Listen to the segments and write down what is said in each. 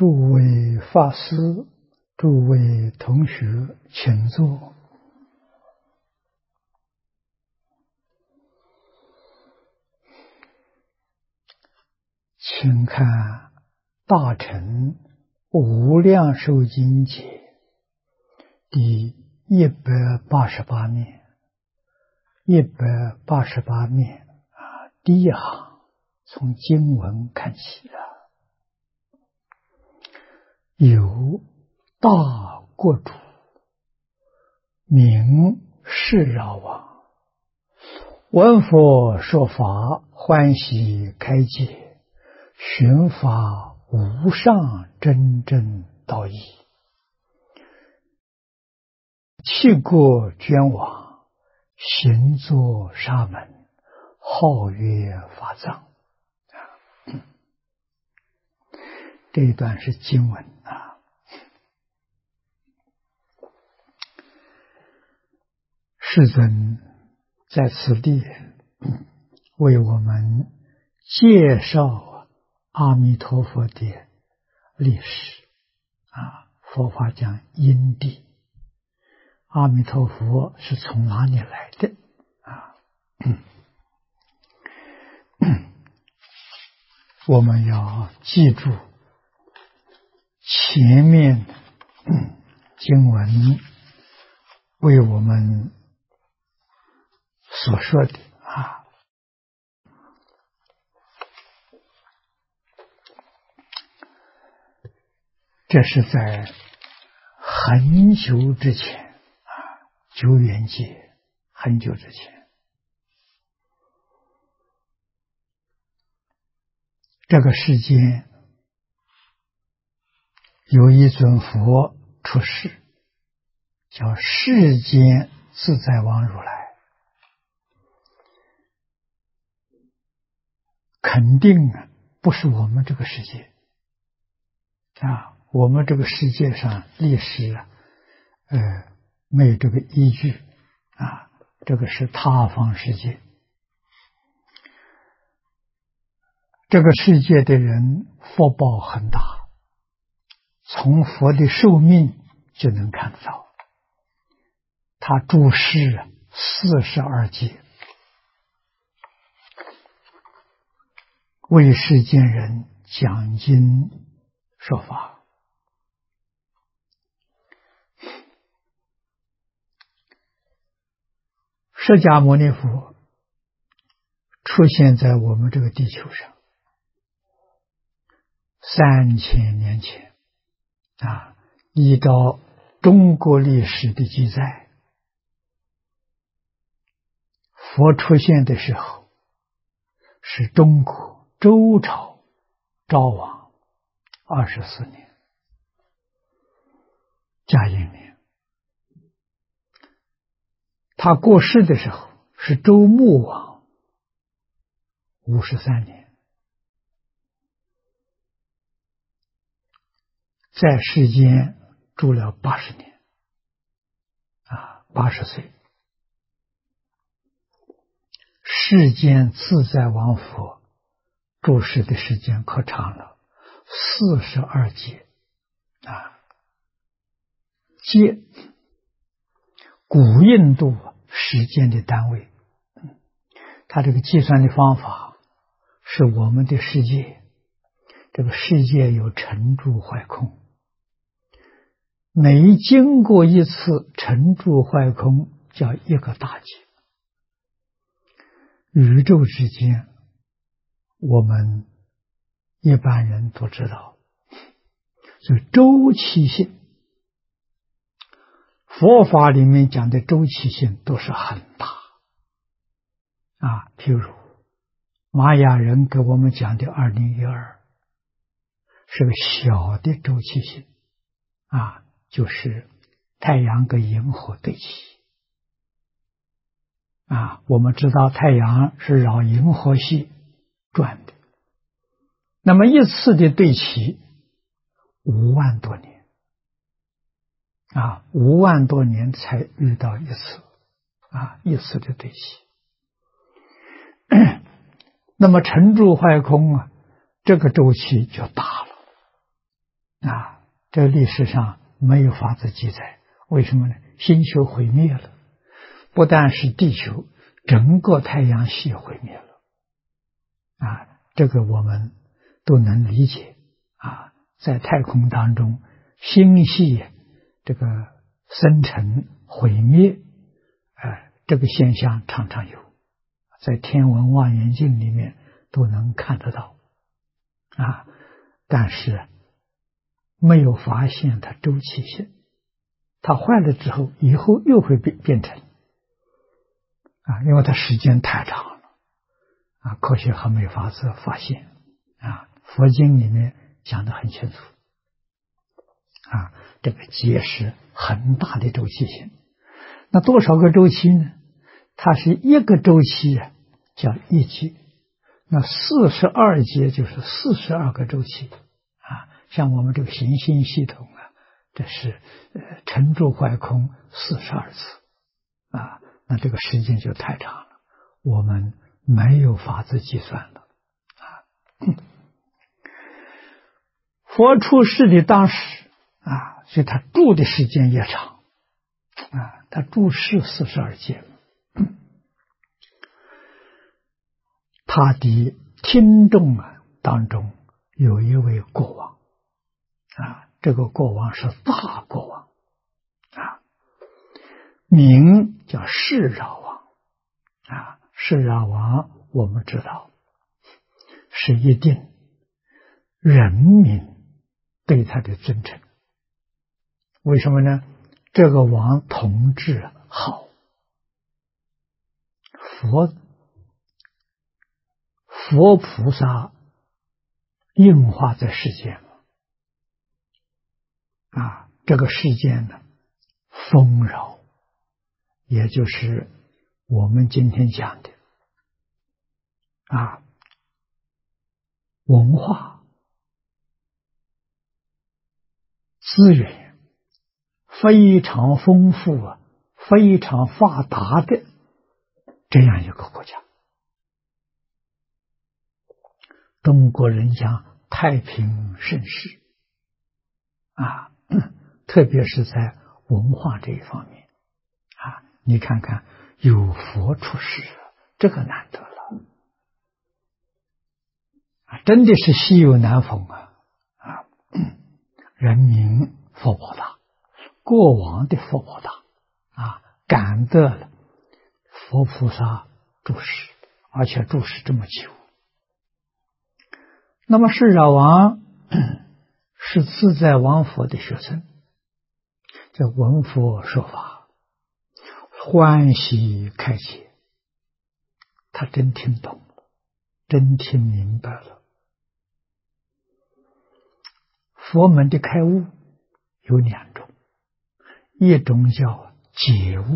诸位法师、诸位同学，请坐。请看《大乘无量寿经解》第188面，188面第一行，从经文看起有大国主名释饶王，闻佛说法，欢喜开解，寻法无上真正道义，弃国捐往，行作沙门，号曰法藏。这一段是经文世尊在此地为我们介绍阿弥陀佛的历史佛法讲因地，阿弥陀佛是从哪里来的我们要记住前面经文为我们所说的这是在很久之前久远界很久之前，这个世间有一尊佛出世，叫世间自在王如来，肯定不是我们这个世界我们这个世界上历史没有这个依据这个是他方世界。这个世界的人福报很大，从佛的寿命就能看到，他住世42劫，为世间人讲经说法。释迦牟尼佛出现在我们这个地球上3000年前依照中国历史的记载，佛出现的时候是中国周朝昭王24年甲寅年，他过世的时候是周穆王53年，在世间住了80年80岁。世间自在王佛住世的时间可长了，42劫劫古印度时间的单位，它这个计算的方法是我们的世界，这个世界有成住坏空，每经过一次成住坏空叫一个大劫。宇宙之间我们一般人都知道，所以周期性，佛法里面讲的周期性都是很大譬如玛雅人给我们讲的2012是个小的周期性就是太阳跟银河对齐我们知道太阳是绕银河系转的，那么一次的对齐5万多年5万多年才遇到一次一次的对齐。那么成住坏空这个周期就大了这历史上没有法子记载。为什么呢？星球毁灭了，不但是地球，整个太阳系毁灭了。这个我们都能理解。在太空当中，星系这个生成毁灭，这个现象常常有，在天文望远镜里面都能看得到。但是没有发现它周期性，它坏了之后，以后又会变成因为它时间太长了科学还没有法子发现佛经里面讲得很清楚这个劫是很大的周期性。那多少个周期呢？它是一个周期叫一劫，那42劫就是42个周期像我们这个行星系统这是沉住坏空42次那这个时间就太长了，我们没有法子计算了佛出世的当时所以他住的时间也长他住世42劫。他的听众当中有一位国王这个国王是大国王名叫释饶王释饶王我们知道是一定人民对他的尊称。为什么呢？这个王统治好，佛菩萨应化在世间这个世间呢丰饶，也就是我们今天讲的文化资源非常丰富非常发达的这样一个国家。中国人讲太平盛世特别是在文化这一方面你看看有佛出世这个难得了真的是稀有难逢人民福报大，过往的福报大感得了佛菩萨住世，而且住世这么久。那么释饶王是自在王佛的学生，叫闻佛说法，欢喜开解，他真听懂了，真听明白了。佛门的开悟有两种，一种叫解悟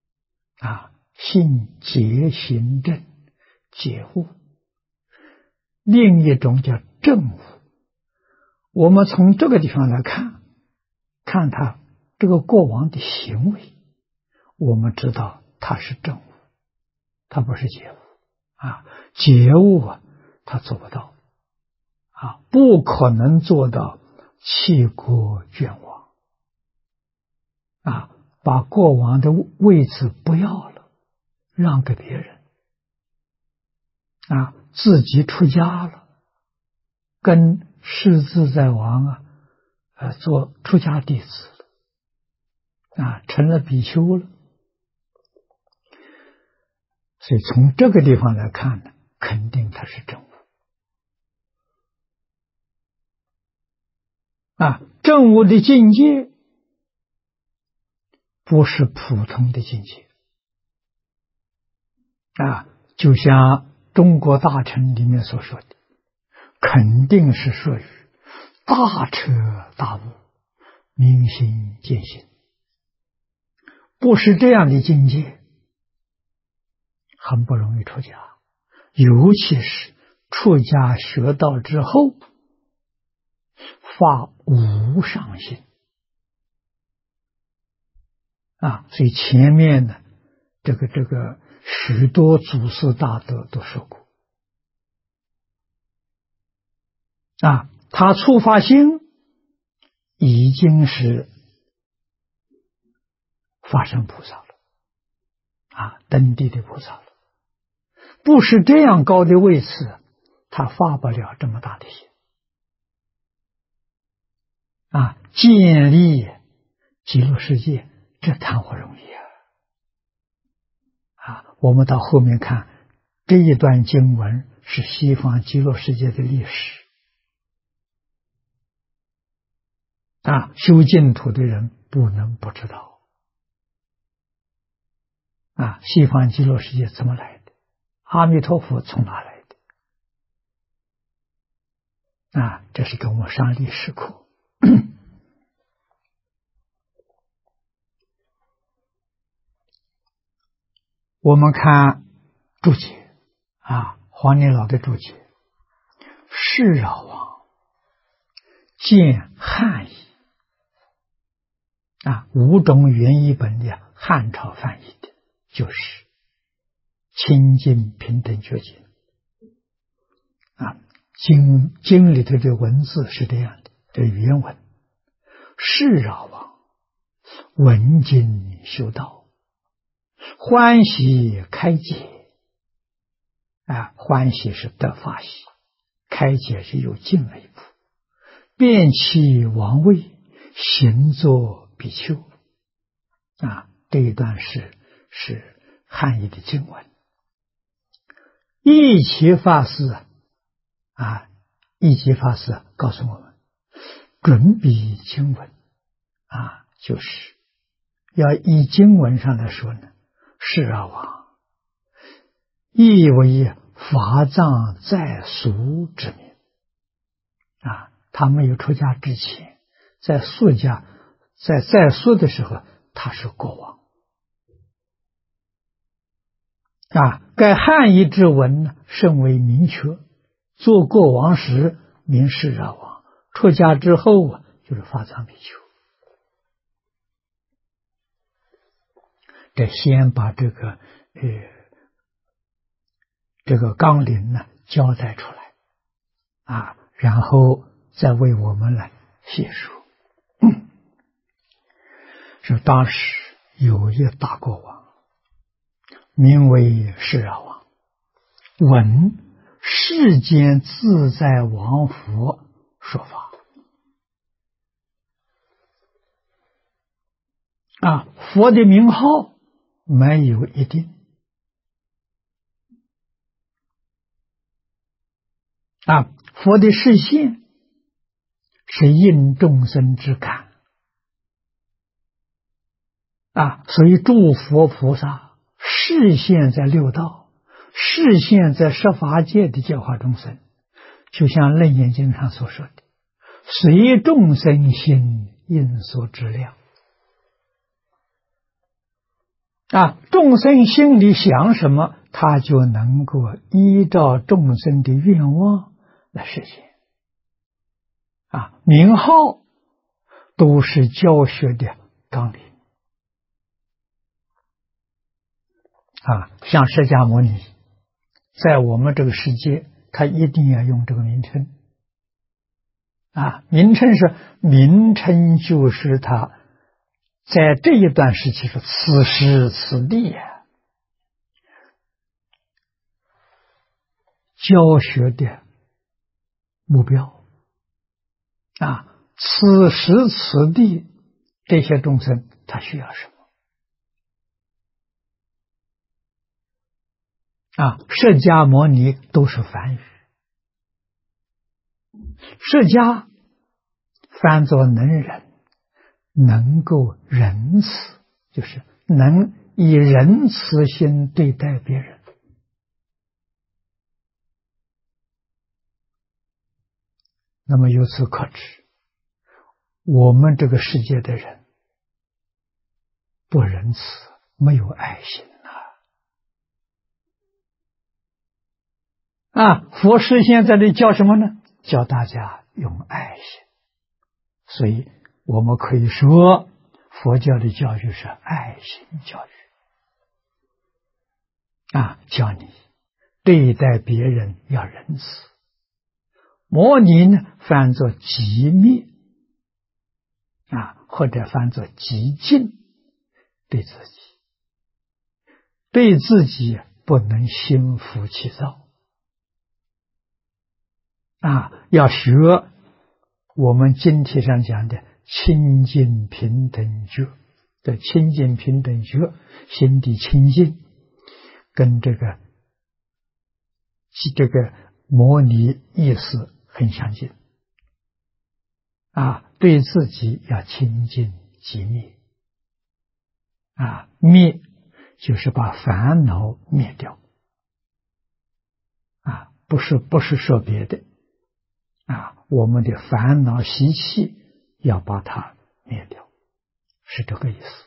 信解行证解悟，另一种叫证悟。我们从这个地方来看他这个过往的行为，我们知道他是证悟，他不是解悟解悟他做不到不可能做到弃国倦亡把过往的位置不要了，让给别人自己出家了，跟释自在王做出家弟子了成了比丘了。所以从这个地方来看呢，肯定他是证悟证悟的境界不是普通的境界就像中国大臣里面所说的，肯定是属于大彻大悟，明心见性，不是这样的境界很不容易出家，尤其是出家学道之后发无上心所以前面呢这个许多祖师大德都说过他初发心已经是法身菩萨了登地的菩萨了。不是这样高的位次，他发不了这么大的心建立极乐世界，这谈何容易我们到后面看这一段经文是西方极乐世界的历史修净土的人不能不知道西方极乐世界怎么来的？阿弥陀佛从哪来的？这是给我们上历史课。我们看注解黄年老的注解：是饶王见汉译五种原译本的汉朝翻译的，就是清净平等觉经经里头的文字是这样的，这原文：是饶王闻经修道，欢喜开解欢喜是得法喜，开解是有进了一步，遍其王位，行作比丘这一段是汉译的经文。一切法师一切法师告诉我们，准比经文就是要以经文上来说呢，是饶王意为法藏在俗之名他没有出家之前，在俗家在俗的时候，他是国王该汉译之文呢甚为明确，做国王时名是饶王，出家之后就是法藏比丘。这先把这个纲领呢交代出来然后再为我们来写说。说当时有一大国王，名为是饶王，闻世间自在王佛说法佛的名号没有一定佛的示现是应众生之感所以诸佛菩萨示现在六道，示现在十法界的教化众生，就像楞严经上所说的，随众生心应所知量众生心里想什么，他就能够依照众生的愿望来实现名号都是教学的纲领像释迦牟尼在我们这个世界，他一定要用这个名称名称就是他在这一段时期说此时此地教学的目标此时此地这些众生他需要什么释迦牟尼都是梵语，释迦翻作能忍，能够仁慈，就是能以仁慈心对待别人那么由此可知，我们这个世界的人不仁慈，没有爱心佛师现在这教什么呢？教大家用爱心。所以我们可以说佛教的教育是爱心教育教你对待别人要仁慈。摩尼呢翻作寂灭或者翻作极尽对自己，对自己不能心浮气躁要学我们经题上讲的清净平等觉的清净平等觉，心地清净，跟这个模拟意思很相近对自己要清净即灭灭就是把烦恼灭掉不是说别的我们的烦恼习气要把它灭掉，是这个意思。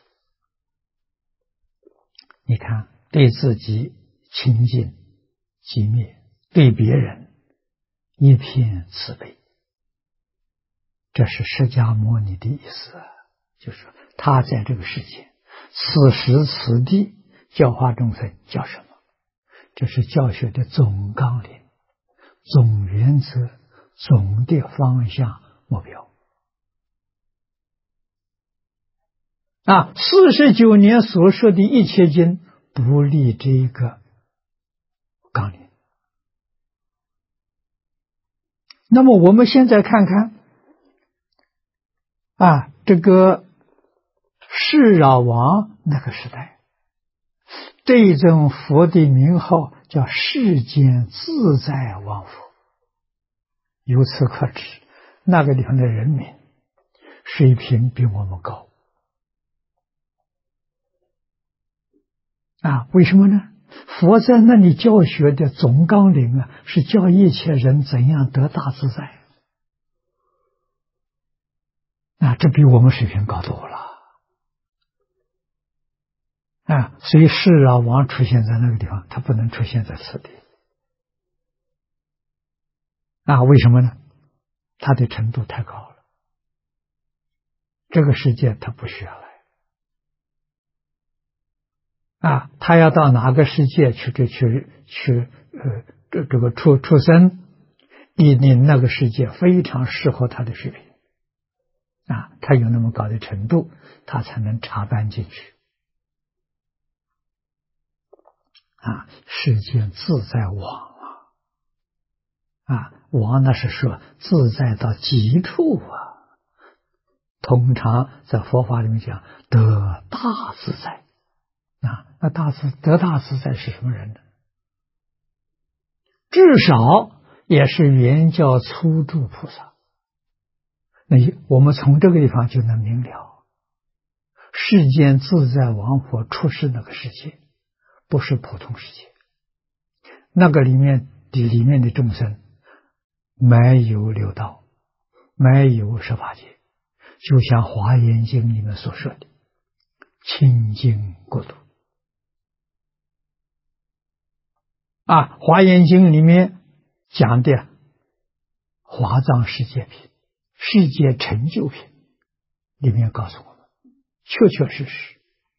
你看，对自己清净即灭，对别人一片慈悲，这是释迦牟尼的意思就是说他在这个世界此时此地教化众生叫什么？这是教学的总纲领、总原则、总的方向目标49年所说的一切经不离这个纲领。那么我们现在看看这个释扰王那个时代，对证佛的名号叫世间自在王佛，由此可知那个地方的人民水平比我们高为什么呢？佛在那里教学的总纲领是教一切人怎样得大自在这比我们水平高多了所以释扰王出现在那个地方，他不能出现在此地为什么呢？他的程度太高了，这个世界他不需要来他要到哪个世界去这个出生，一定那个世界非常适合他的水平他有那么高的程度，他才能插班进去世间自在王王那是说自在到极处通常在佛法里面讲得大自在那得大自在是什么人呢？至少也是圆教初住菩萨。那我们从这个地方就能明了，世间自在王佛出世那个世界不是普通世界，那个里面的众生没有六道，没有十法界，就像华严经里面所说的清净国土华严经里面讲的华藏世界品、世界成就品里面告诉我们，确确实实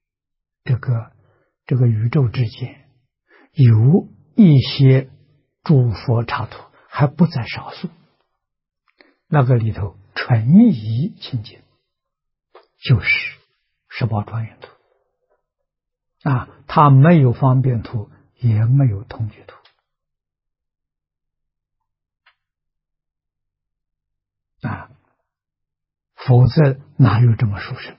这个宇宙之间有一些诸佛刹土还不在少数，那个里头纯宜清净就是十宝庄严土它没有方便土，也没有通觉土否则哪有这么殊胜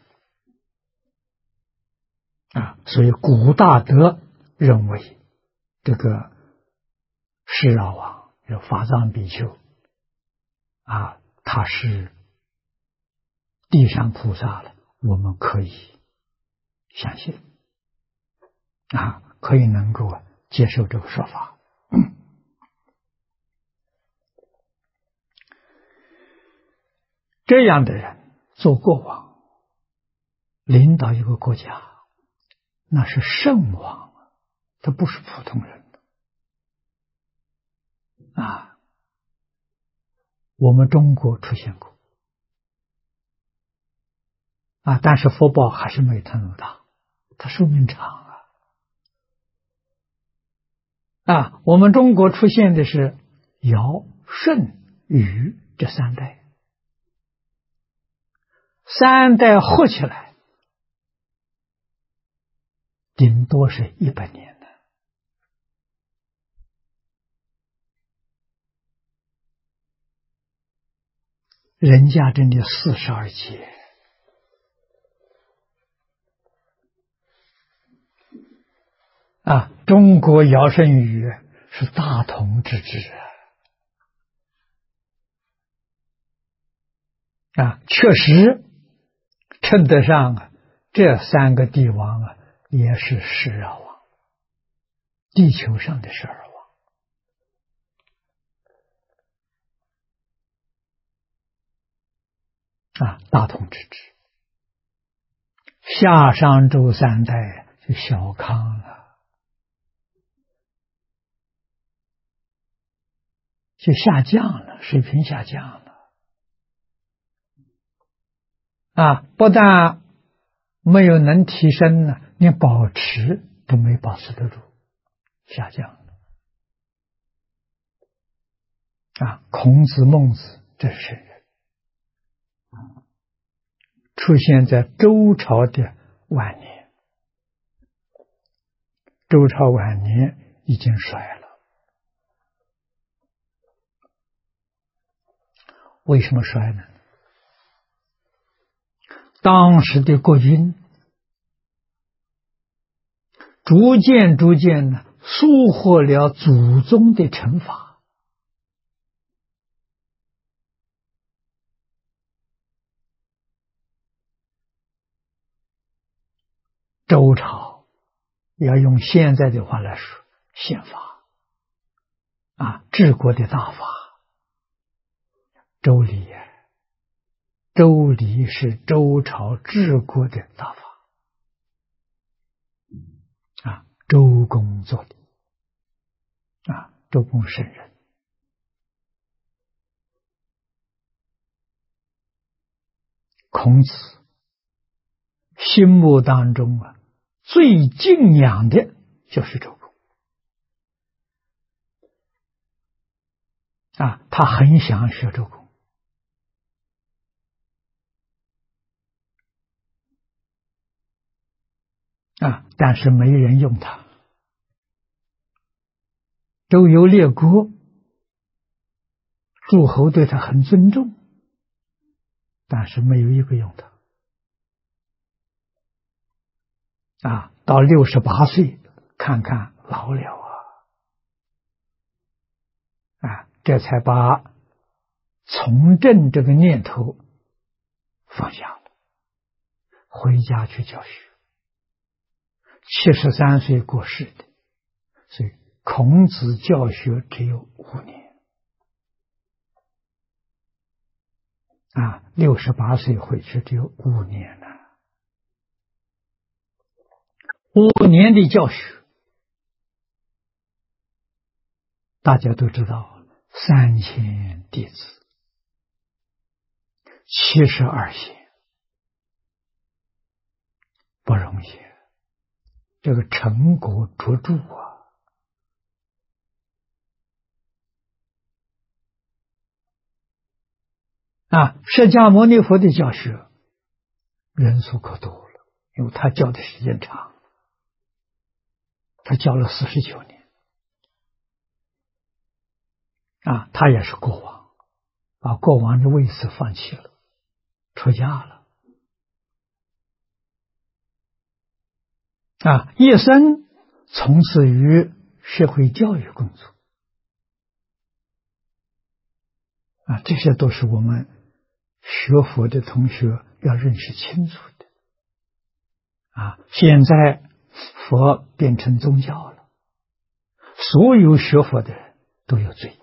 所以古大德认为这个释扰王有法藏比丘他是地上菩萨了，我们可以相信可以能够接受这个说法这样的人做国王领导一个国家，那是圣王他不是普通人我们中国出现过但是福报还是没他那么大，他寿命长我们中国出现的是尧、舜、禹这三代， 三代合起来，顶多是100年的。人家真的42劫啊！中国尧舜禹是大同之治啊！确实称得上这3个帝王也是12王，地球上的12王啊！大同之治，夏商周3代就小康了，就下降了，水平下降了啊！不但没有能提升呢，连保持都没保持得住，下降了啊！孔子、孟子这是圣人，出现在周朝的晚年，周朝晚年已经衰了。为什么衰呢？当时的国君逐渐疏忽了祖宗的惩罚，周朝要用现在的话来说，宪法啊，治国的大法，周礼周礼是周朝治国的大法啊，周公做的啊，周公圣人。孔子心目当中最敬仰的就是周公啊，他很想学周公啊，但是没人用他。周游列国，诸侯对他很尊重，但是没有一个用他啊。到68岁，看看老了啊，这才把从政这个念头放下了，回家去教学。73岁过世的，所以孔子教学只有5年啊，68岁回去只有5年了，5年的教学，大家都知道，3000弟子，72贤，不容易，这个成果卓著啊！释迦牟尼佛的教学人数可多了，因为他教的时间长，他教了49年啊，他也是国王，把国王的位置放弃了，出家了啊，一生从事于社会教育工作啊，这些都是我们学佛的同学要认识清楚的啊。现在佛变成宗教了，所有学佛的人都有罪，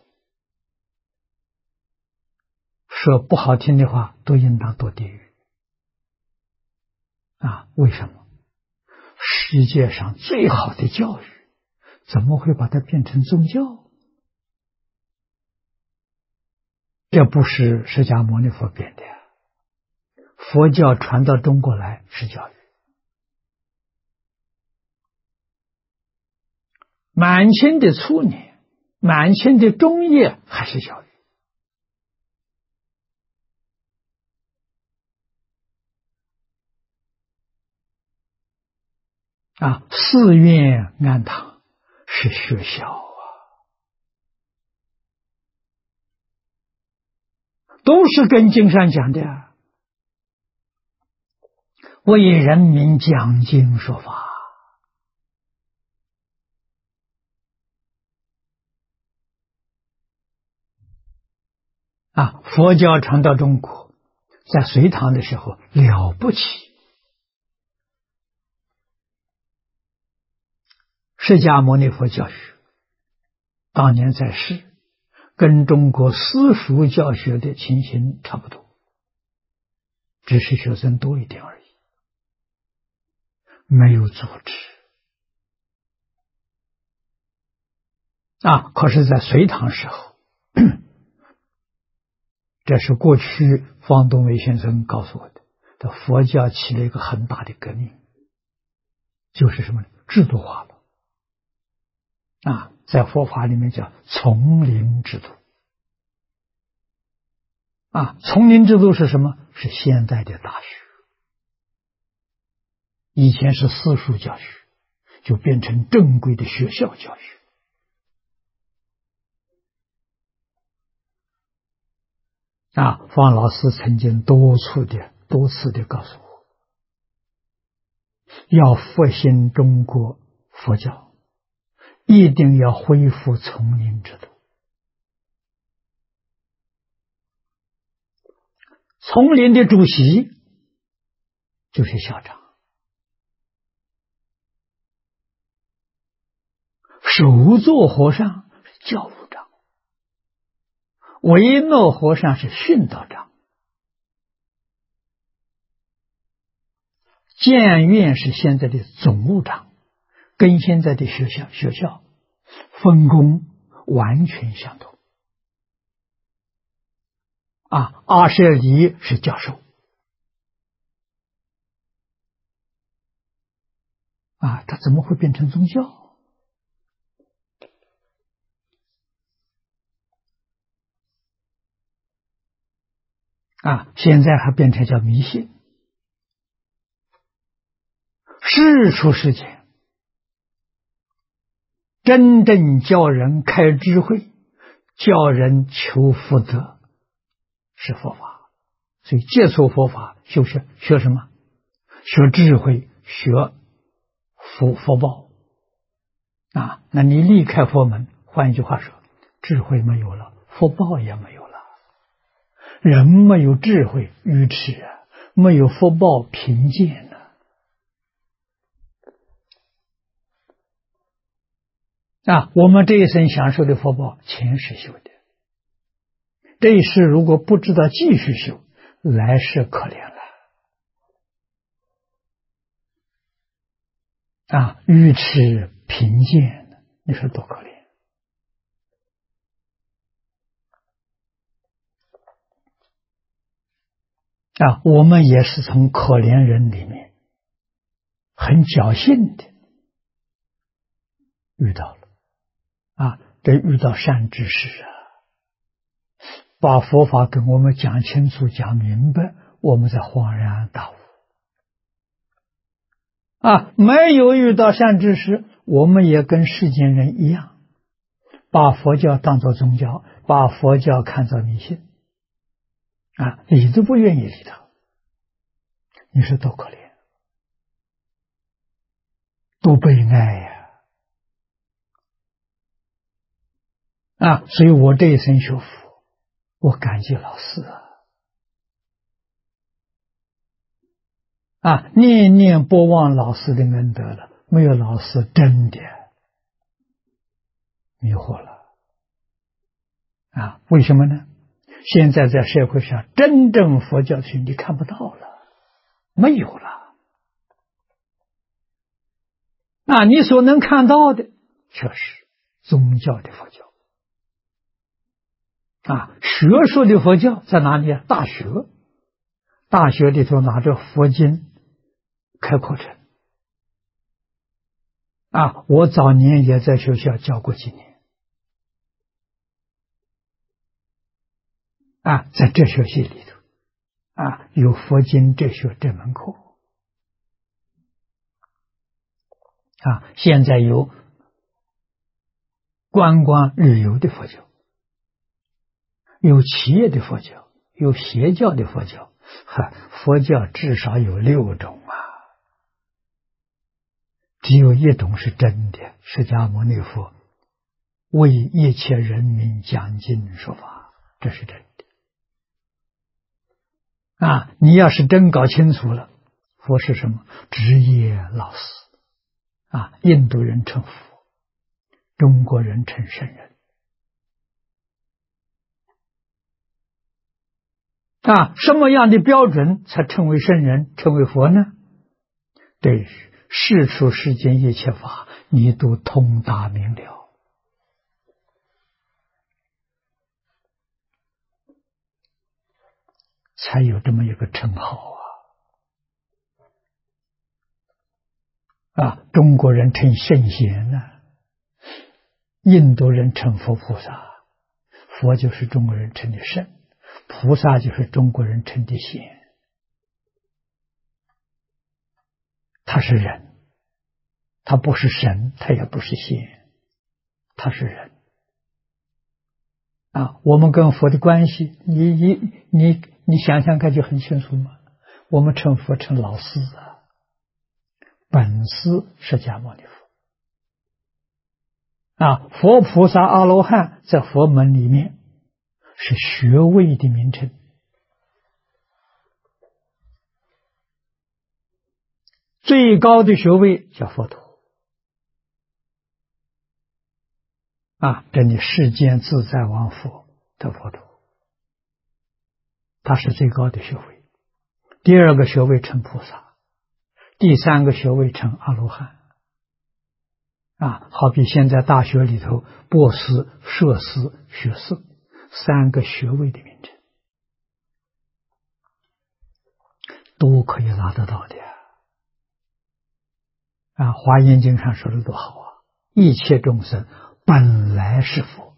说不好听的话，都应当堕地狱啊！为什么？世界上最好的教育，怎么会把它变成宗教？这不是释迦牟尼佛编的，佛教传到中国来是教育。满清的初年，满清的中叶还是教育寺院庵堂是学校都是跟经上讲的，为人民讲经说法佛教传到中国，在隋唐的时候了不起。释迦牟尼佛教学当年在世，跟中国私塾教学的情形差不多，只是学生多一点而已，没有组织可是在隋唐时候这是过去方东伟先生告诉我的，佛教起了一个很大的革命，就是什么呢？制度化了在佛法里面叫丛林制度丛林制度是什么？是现在的大学，以前是私塾教学，就变成正规的学校教学方老师曾经多次的告诉我，要复兴中国佛教，一定要恢复丛林制度。丛林的主席就是校长，首座和尚是教务长，维诺和尚是训导长，建院是现在的总务长，跟现在的学校分工完全相同阿舍离是教授他怎么会变成宗教现在还变成叫迷信。世出世间真正叫人开智慧，叫人求福德是佛法。所以接触佛法学什么？学智慧，学福报那你离开佛门，换一句话说，智慧没有了，福报也没有了。人没有智慧愚痴没有福报贫贱我们这一生享受的福报前世修的，这一世如果不知道继续修，来世可怜了愚痴贫贱，你说多可怜我们也是从可怜人里面很侥幸的遇到了这遇到善知识把佛法跟我们讲清楚讲明白，我们才恍然大悟没有遇到善知识，我们也跟世间人一样，把佛教当作宗教，把佛教看作迷信理都不愿意理他，你说多可怜多悲哀所以我这一生学佛，我感激老师念念不忘老师的恩德了，没有老师真的迷惑了为什么呢？现在在社会上真正佛教群你看不到了，没有了你所能看到的却是宗教的佛教学术的佛教在哪里大学里头拿着佛经开课程我早年也在学校教过几年在哲学系里头有佛经哲学这门课现在有观光旅游的佛教，有企业的佛教，有邪教的佛教，佛教至少有6种啊，只有一种是真的，释迦牟尼佛为一切人民讲经说法，这是真的。你要是真搞清楚了，佛是什么？职业老师印度人称佛，中国人称圣人什么样的标准才称为圣人，称为佛呢？对，世出世间一切法，你都通达明了，才有这么一个称号中国人称圣贤呢，印度人称佛菩萨，佛就是中国人称的圣，菩萨就是中国人称的贤。他是人，他不是神，他也不是仙，他是人我们跟佛的关系，你想想看就很清楚嘛。我们称佛称老师本师释迦牟尼佛佛菩萨阿罗汉在佛门里面是学位的名称，最高的学位叫佛陀这里世间自在王佛的佛陀，他是最高的学位。第2个学位称菩萨，第3个学位称阿罗汉好比现在大学里头博士、硕士、学士3个学位的名称都可以拿得到的华严经上说的多好一切众生本来是佛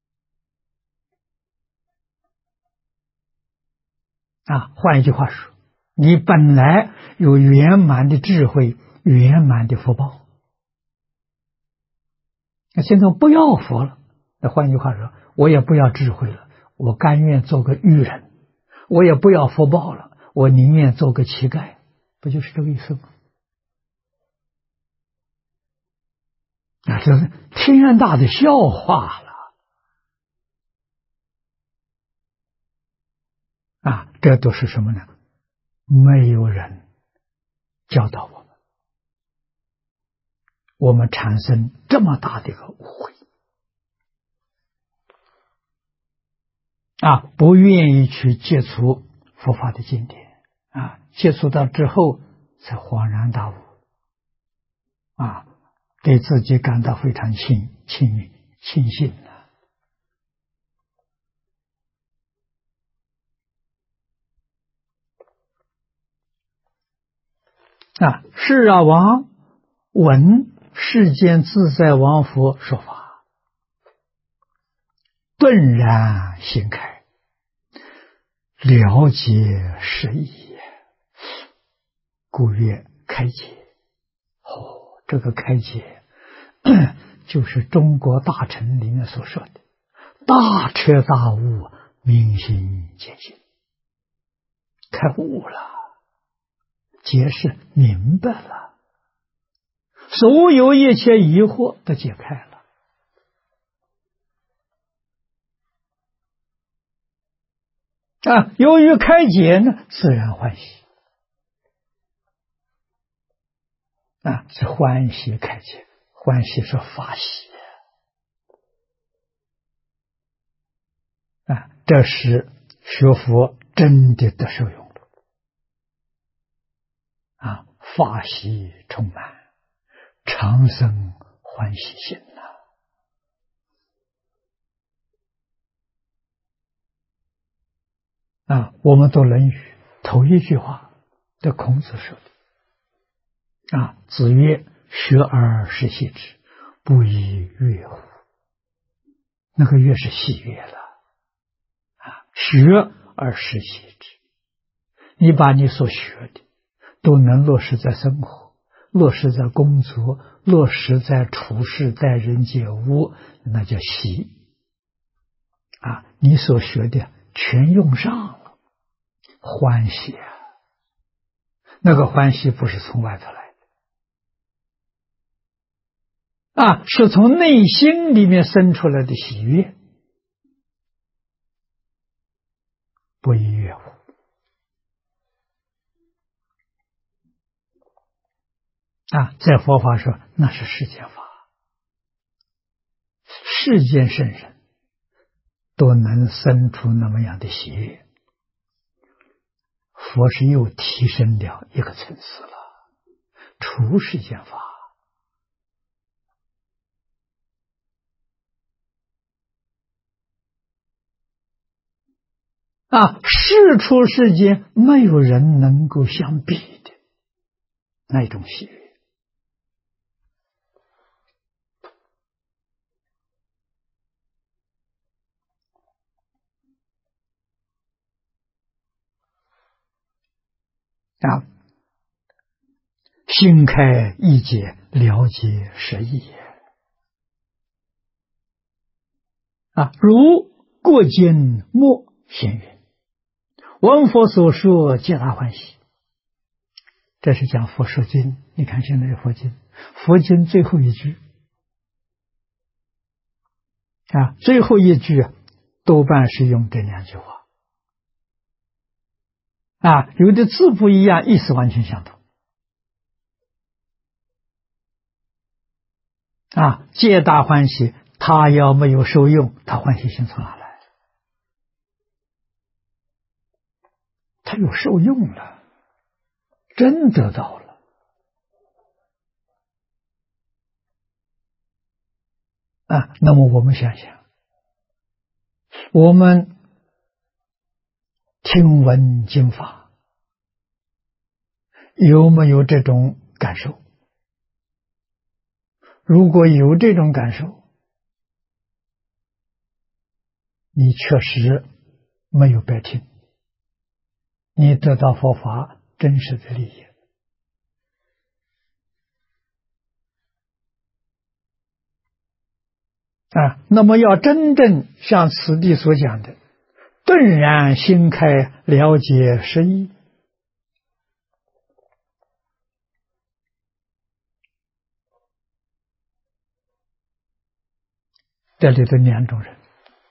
换一句话说，你本来有圆满的智慧，圆满的福报。现在不要佛了，那换句话说，我也不要智慧了，我甘愿做个愚人，我也不要福报了，我宁愿做个乞丐，不就是这个意思吗？这是天大的笑话了这都是什么呢？没有人教导我们产生这么大的一个误会不愿意去接触佛法的经典接触到之后才恍然大悟对自己感到非常庆幸是王闻世间自在王佛说法，顿然心开，了解实义，故曰开解。这个开解就是中国大臣里面所说的大彻大悟，明心见性，开悟了，解释明白了，所有一切疑惑都解开了由于开解呢，自然欢喜是欢喜开解，欢喜是法喜这是学佛真的得受用了法喜充满，常生欢喜心我们读《论语》头一句话的孔子说的子曰：学而时习之，不亦说乎？那个乐是喜悦了学而时习之，你把你所学的都能落实在生活， 落实在工作，落实在处事待人接物，那叫习。你所学的全用上了，欢喜啊！那个欢喜不是从外头来的，是从内心里面生出来的喜悦，不亦乐乎？在佛法说，那是世间法，世间圣人都能生出那么样的喜悦，佛是又提升了一个层次了，出世间法。世出世间没有人能够相比的那一种喜悦。心开意解，了解实义如过经莫闲云，闻佛所说，皆大欢喜。这是讲佛说经。你看现在的佛经，佛经最后一句最后一句多半是用这两句话有的字不一样，意思完全相同皆大欢喜。他要没有受用，他欢喜心从哪来？他有受用了，真得到了那么我们想想，我们听闻经法有没有这种感受？如果有这种感受，你确实没有白听，你得到佛法真实的利益那么要真正像此地所讲的顿然心开，了解实义，这里的两种人，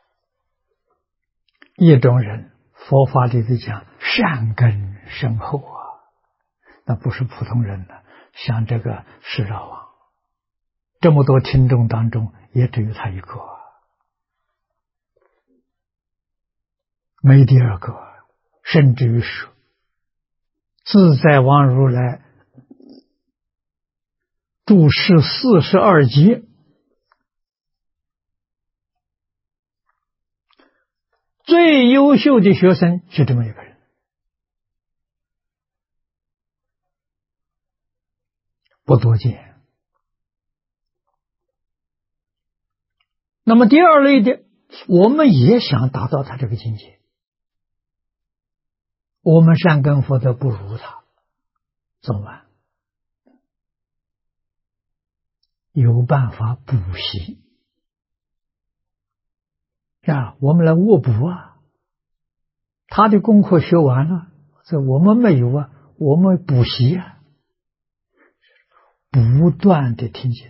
一种人佛法里头讲善根深厚那不是普通人了，像这个释老王，这么多听众当中也只有他一个没第二个。甚至于说自在王如来住世42劫，最优秀的学生就这么一个人，不多见。那么第二类的，我们也想达到他这个境界，我们善根福德不如他，怎么办？有办法补习我们来卧补他的功课学完了，这我们没有我们补习不断的听经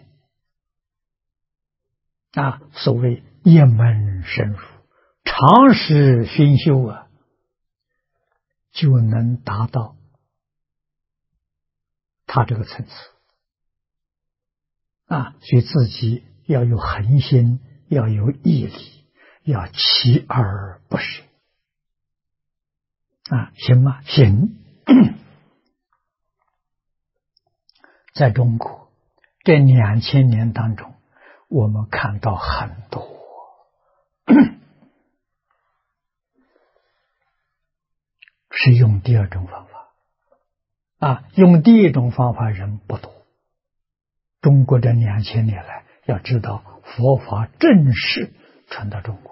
所谓一门深入，长时熏修就能达到他这个层次所以自己要有恒心，要有毅力，要锲而不舍行吗？行。在中国这2000年当中，我们看到很多是用第二种方法用第一种方法人不多。中国这2000年来，要知道佛法正式传到中国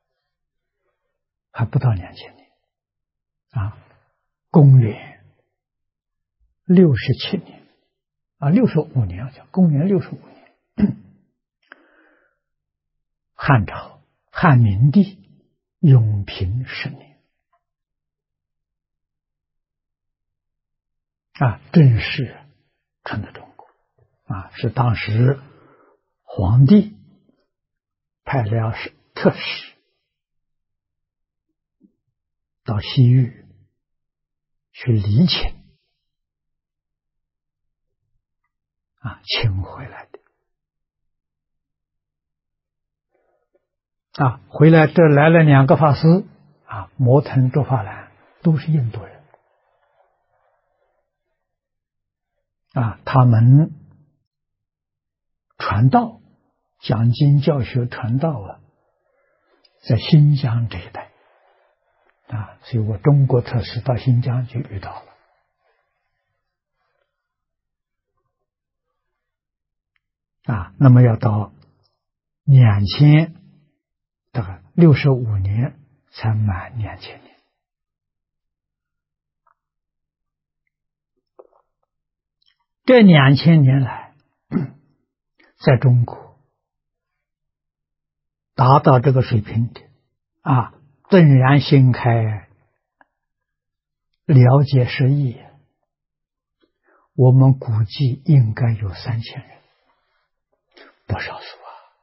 还不到2000年公元67年 65年，叫公元65年，汉朝汉明帝永平10年，正式传到中国，是当时皇帝派了特使到西域去礼请，请回来的。回来这来了2个法师，摩腾、竺法兰，都是印度人。他们传道、讲经、教学、传道在新疆这一带。所以我中国特使到新疆就遇到了。那么要到大概65年才满2000年。这2000年来，在中国达到这个水平的顿然心开，了解实义，我们估计应该有3000人，不少数。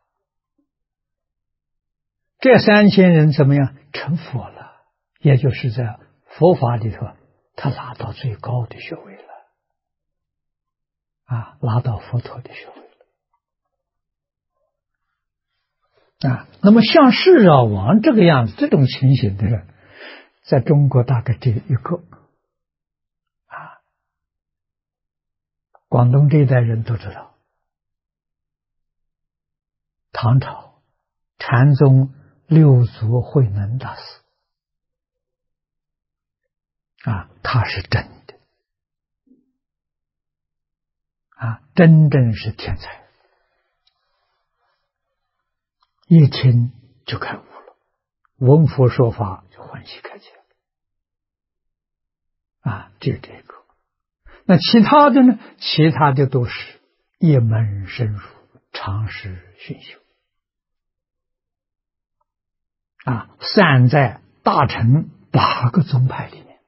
这3000人怎么样？成佛了，也就是在佛法里头，他拿到最高的学位了，拿到佛陀的学位了。那么像释扰王这个样子，这种情形的人，在中国大概只有一个。广东这一代人都知道，唐朝禅宗六祖慧能大师，他是真的，真正是天才，一听就开悟了，闻佛说法就欢喜开解了。这个。那其他的呢？其他的都是一门深入，常识熏修，散在大乘8个宗派里面。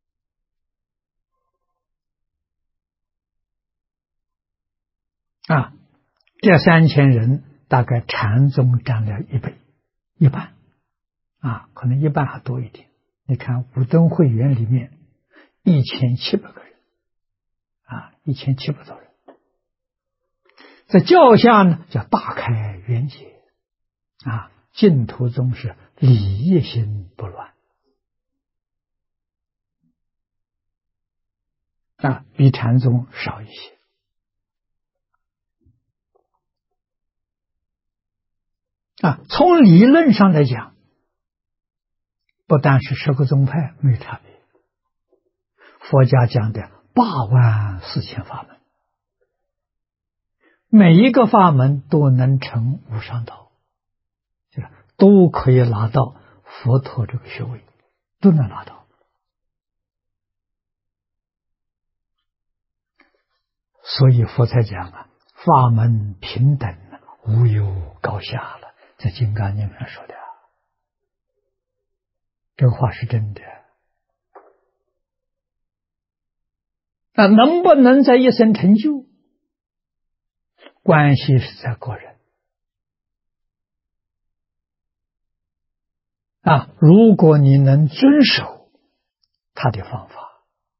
这3000人大概禅宗占了一半，可能一半还多一点。你看五灯会员里面1700个人，1700多人。在教下呢，叫大开圆解，净土宗是礼义心不乱，比禅宗少一些。从理论上来讲，不但是10个宗派没差别，佛家讲的84000法门，每一个法门都能成无上道，都可以拿到佛陀这个学位，都能拿到。所以佛才讲法门平等，无有高下了，在《金刚经》上说的，这个话是真的。能不能在一生成就，关系是在个人。如果你能遵守他的方法，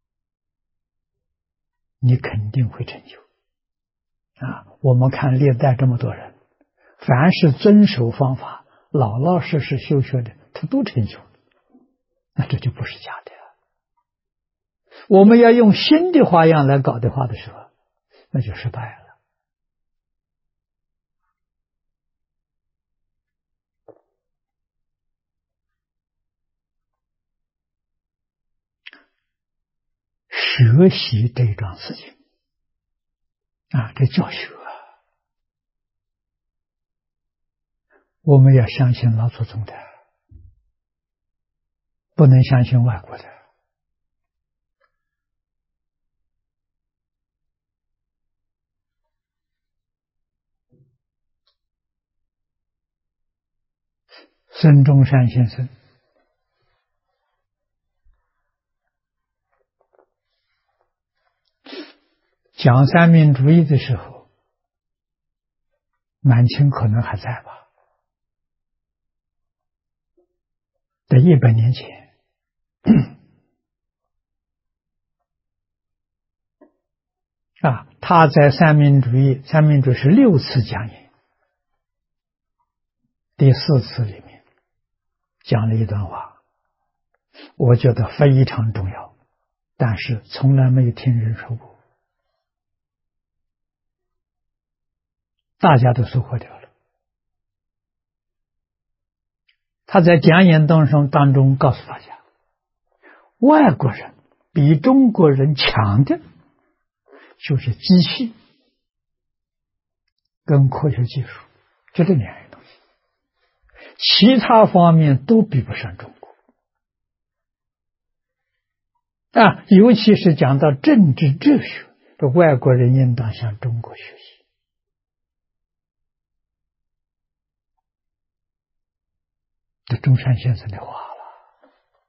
你肯定会成就。我们看历代这么多人，凡是遵守方法、老老实实修学的，他都成就了，那这就不是假的。我们要用新的花样来搞的话的时候，那就失败了。学习这桩事情这教学我们要相信老祖宗的，不能相信外国的。 孙中山先生讲三民主义的时候，满清可能还在吧？在100年前，他在三民主义是6次讲演，第4次里面讲了一段话，我觉得非常重要，但是从来没有听人说过，大家都收获掉了。他在讲演当中告诉大家，外国人比中国人强的就是机器跟科学技术，就这2样东西，其他方面都比不上中国。尤其是讲到政治哲学，这外国人应当向中国学习。这中山先生的话了，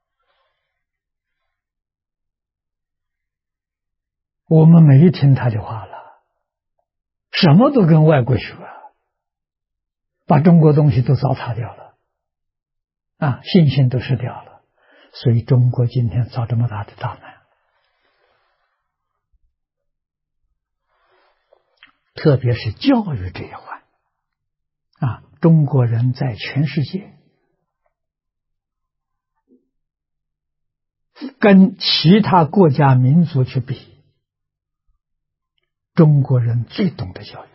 我们没有听他的话了，什么都跟外国学，把中国东西都糟蹋掉了，信心都失掉了，所以中国今天遭这么大的大难。特别是教育这一环，中国人在全世界跟其他国家民族去比，中国人最懂得教育。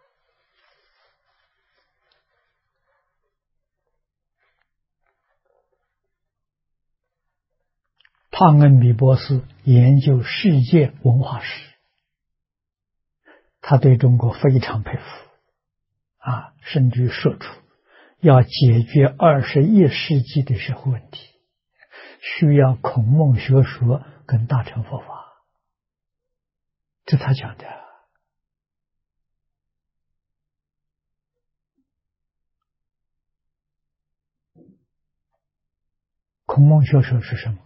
汤恩比博士研究世界文化史，他对中国非常佩服，甚至说出要解决21世纪的社会问题，需要孔孟学说跟大乘佛法，这他讲的。孔孟学说是什么？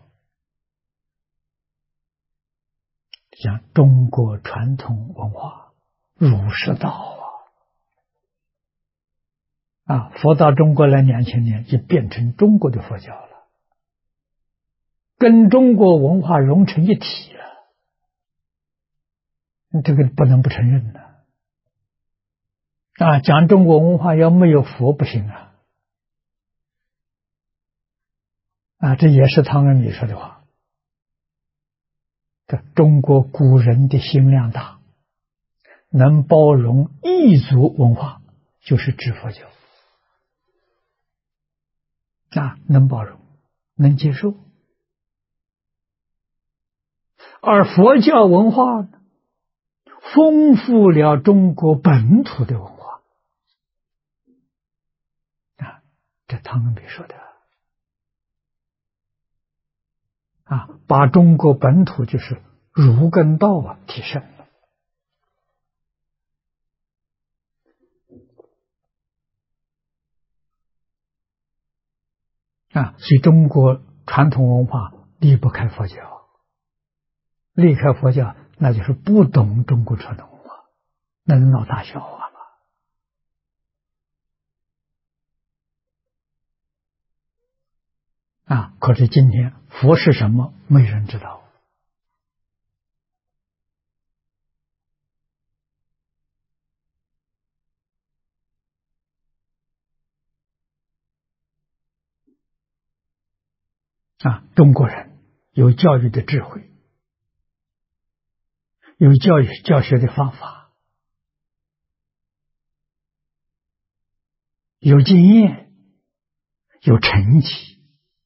讲中国传统文化儒释道佛到中国来2000年，就变成中国的佛教了，跟中国文化融成一体了，这个不能不承认的。讲中国文化要没有佛不行这也是汤恩比说的话。中国古人的心量大，能包容异族文化，就是指佛教。能包容，能接受。而佛教文化呢，丰富了中国本土的文化。这汤恩比说的。把中国本土就是儒跟道提升了。所以中国传统文化离不开佛教，离开佛教那就是不懂中国传统文化，那是闹大笑话了。可是今天佛是什么，没人知道。中国人有教育的智慧，有教学的方法，有经验，有成绩。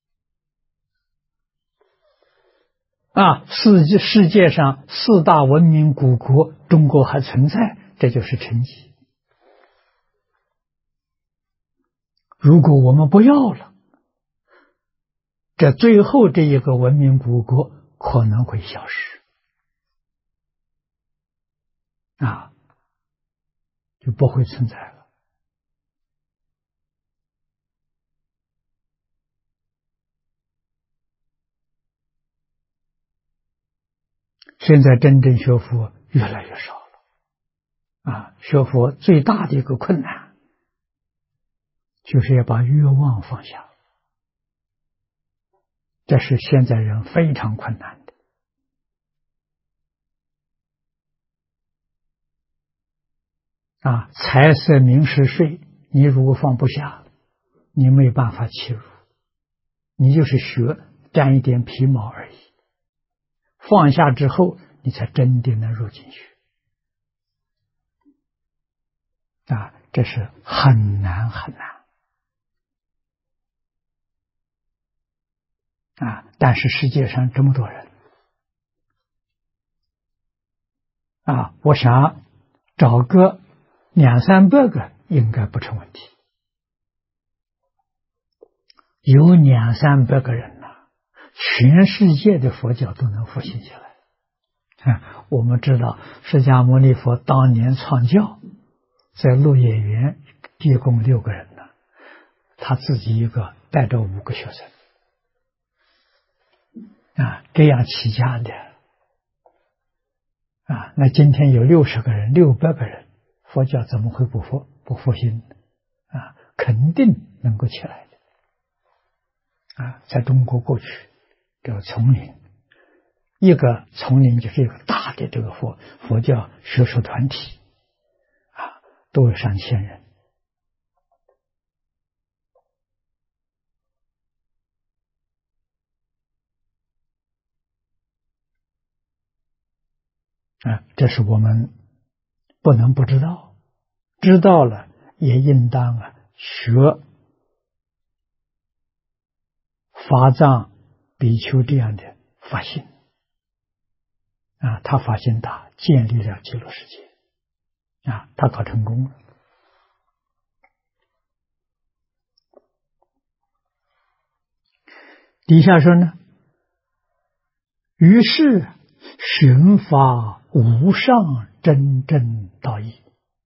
世界上4大文明古国，中国还存在，这就是成绩。如果我们不要了，这最后这一个文明古国可能会消失，就不会存在了。 现在真正学佛越来越少了。学佛最大的一个困难，就是要把欲望放下，这是现在人非常困难的。财色名食睡，你如果放不下，你没有办法切入，你就是学沾一点皮毛而已。放下之后，你才真的能入进去。这是很难很难。但是世界上这么多人，我想找个200-300个应该不成问题。有200-300个人全世界的佛教都能复兴起来。我们知道释迦牟尼佛当年创教，在鹿野园一共6个人他自己一个带着5个学生，这样起家的。那今天有60个人、600个人，佛教怎么会不复兴呢？肯定能够起来的。在中国过去这个丛林，一个丛林就是一个大的这个佛教学术团体，都有上千人。这是我们不能不知道，知道了也应当学法藏比丘这样的发心。他发心大，建立了极乐世界。他搞成功了。底下说呢，于是寻发无上真正道义。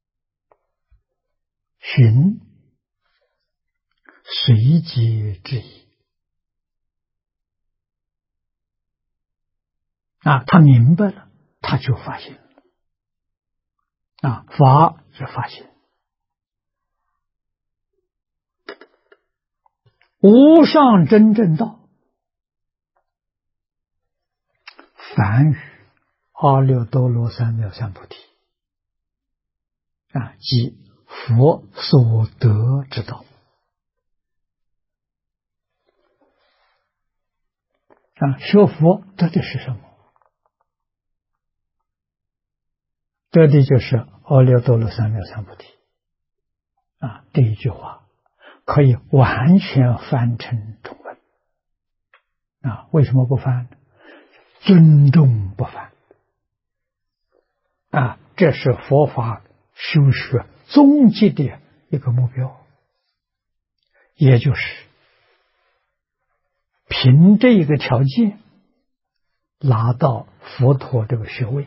寻随机之意。他明白了，他就发现了。法是发现，无上真正道，梵语阿耨多罗三藐三菩提，即佛所得之道。学佛得的是什么？得的就是阿耨多罗三藐三菩提。这一句话可以完全翻成中文。为什么不翻呢？尊重不翻。这是佛法修学终极的一个目标，也就是凭这一个条件拿到佛陀这个学位。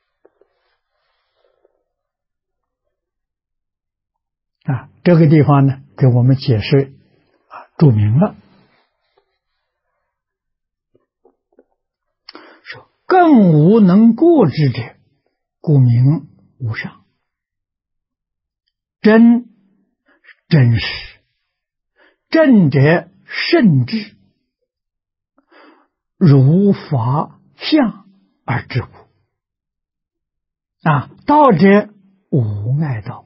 这个地方呢，给我们解释注明了，说更无能过之者，故名无上。真真实，正者圣智，如法相而知故。道者无碍道。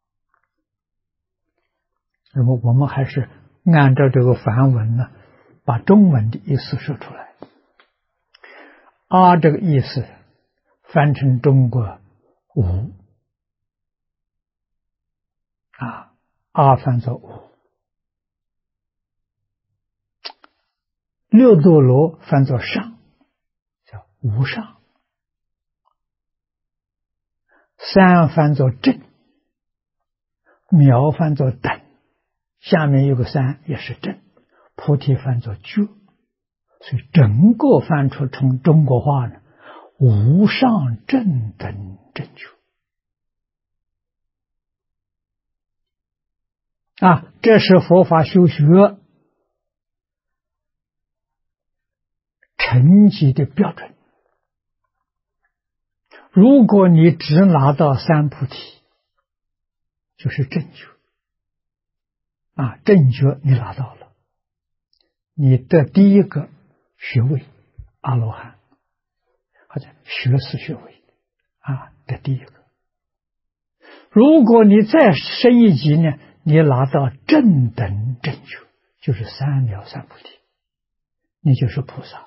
那么我们还是按照这个梵文呢，把中文的意思说出来。这个意思翻成中国无，翻作无，六度罗翻作上，叫无上，三翻作正，妙翻作等，下面有个三也是正，菩提翻作觉，所以整个翻出从中国话呢，无上正等正觉。这是佛法修学成绩的标准。 如果你只拿到三菩提，就是正觉正觉你拿到了，你的第一个学位阿罗汉，或者学士学位的第一个。如果你再升一级呢，你拿到正等正觉，就是三藐三菩提，你就是菩萨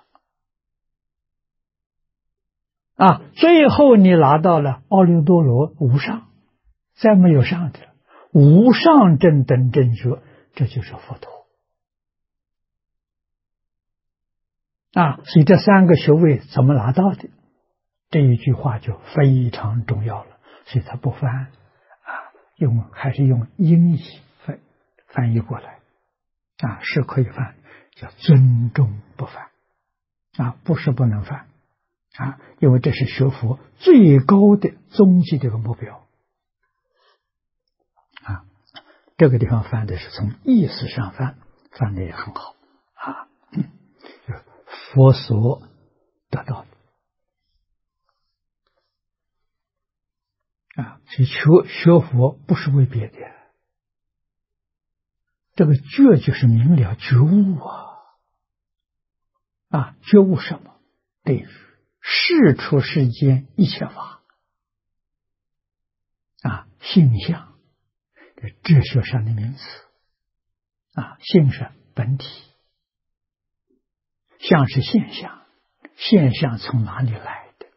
最后你拿到了阿耨多罗无上，再没有上的无上正等正觉，这就是佛陀所以这三个学位怎么拿到的？这一句话就非常重要了，所以他不翻还是用英译翻译过来是可以翻，叫尊重不翻不是不能翻因为这是学佛最高的终极这个目标这个地方翻的是从意思上翻的也很好佛所得到的所以学佛不是为别的，这个觉就是明了觉悟觉悟什么？对于世出世间一切法性相，这哲学上的名词性是本体，相是现象，现象从哪里来的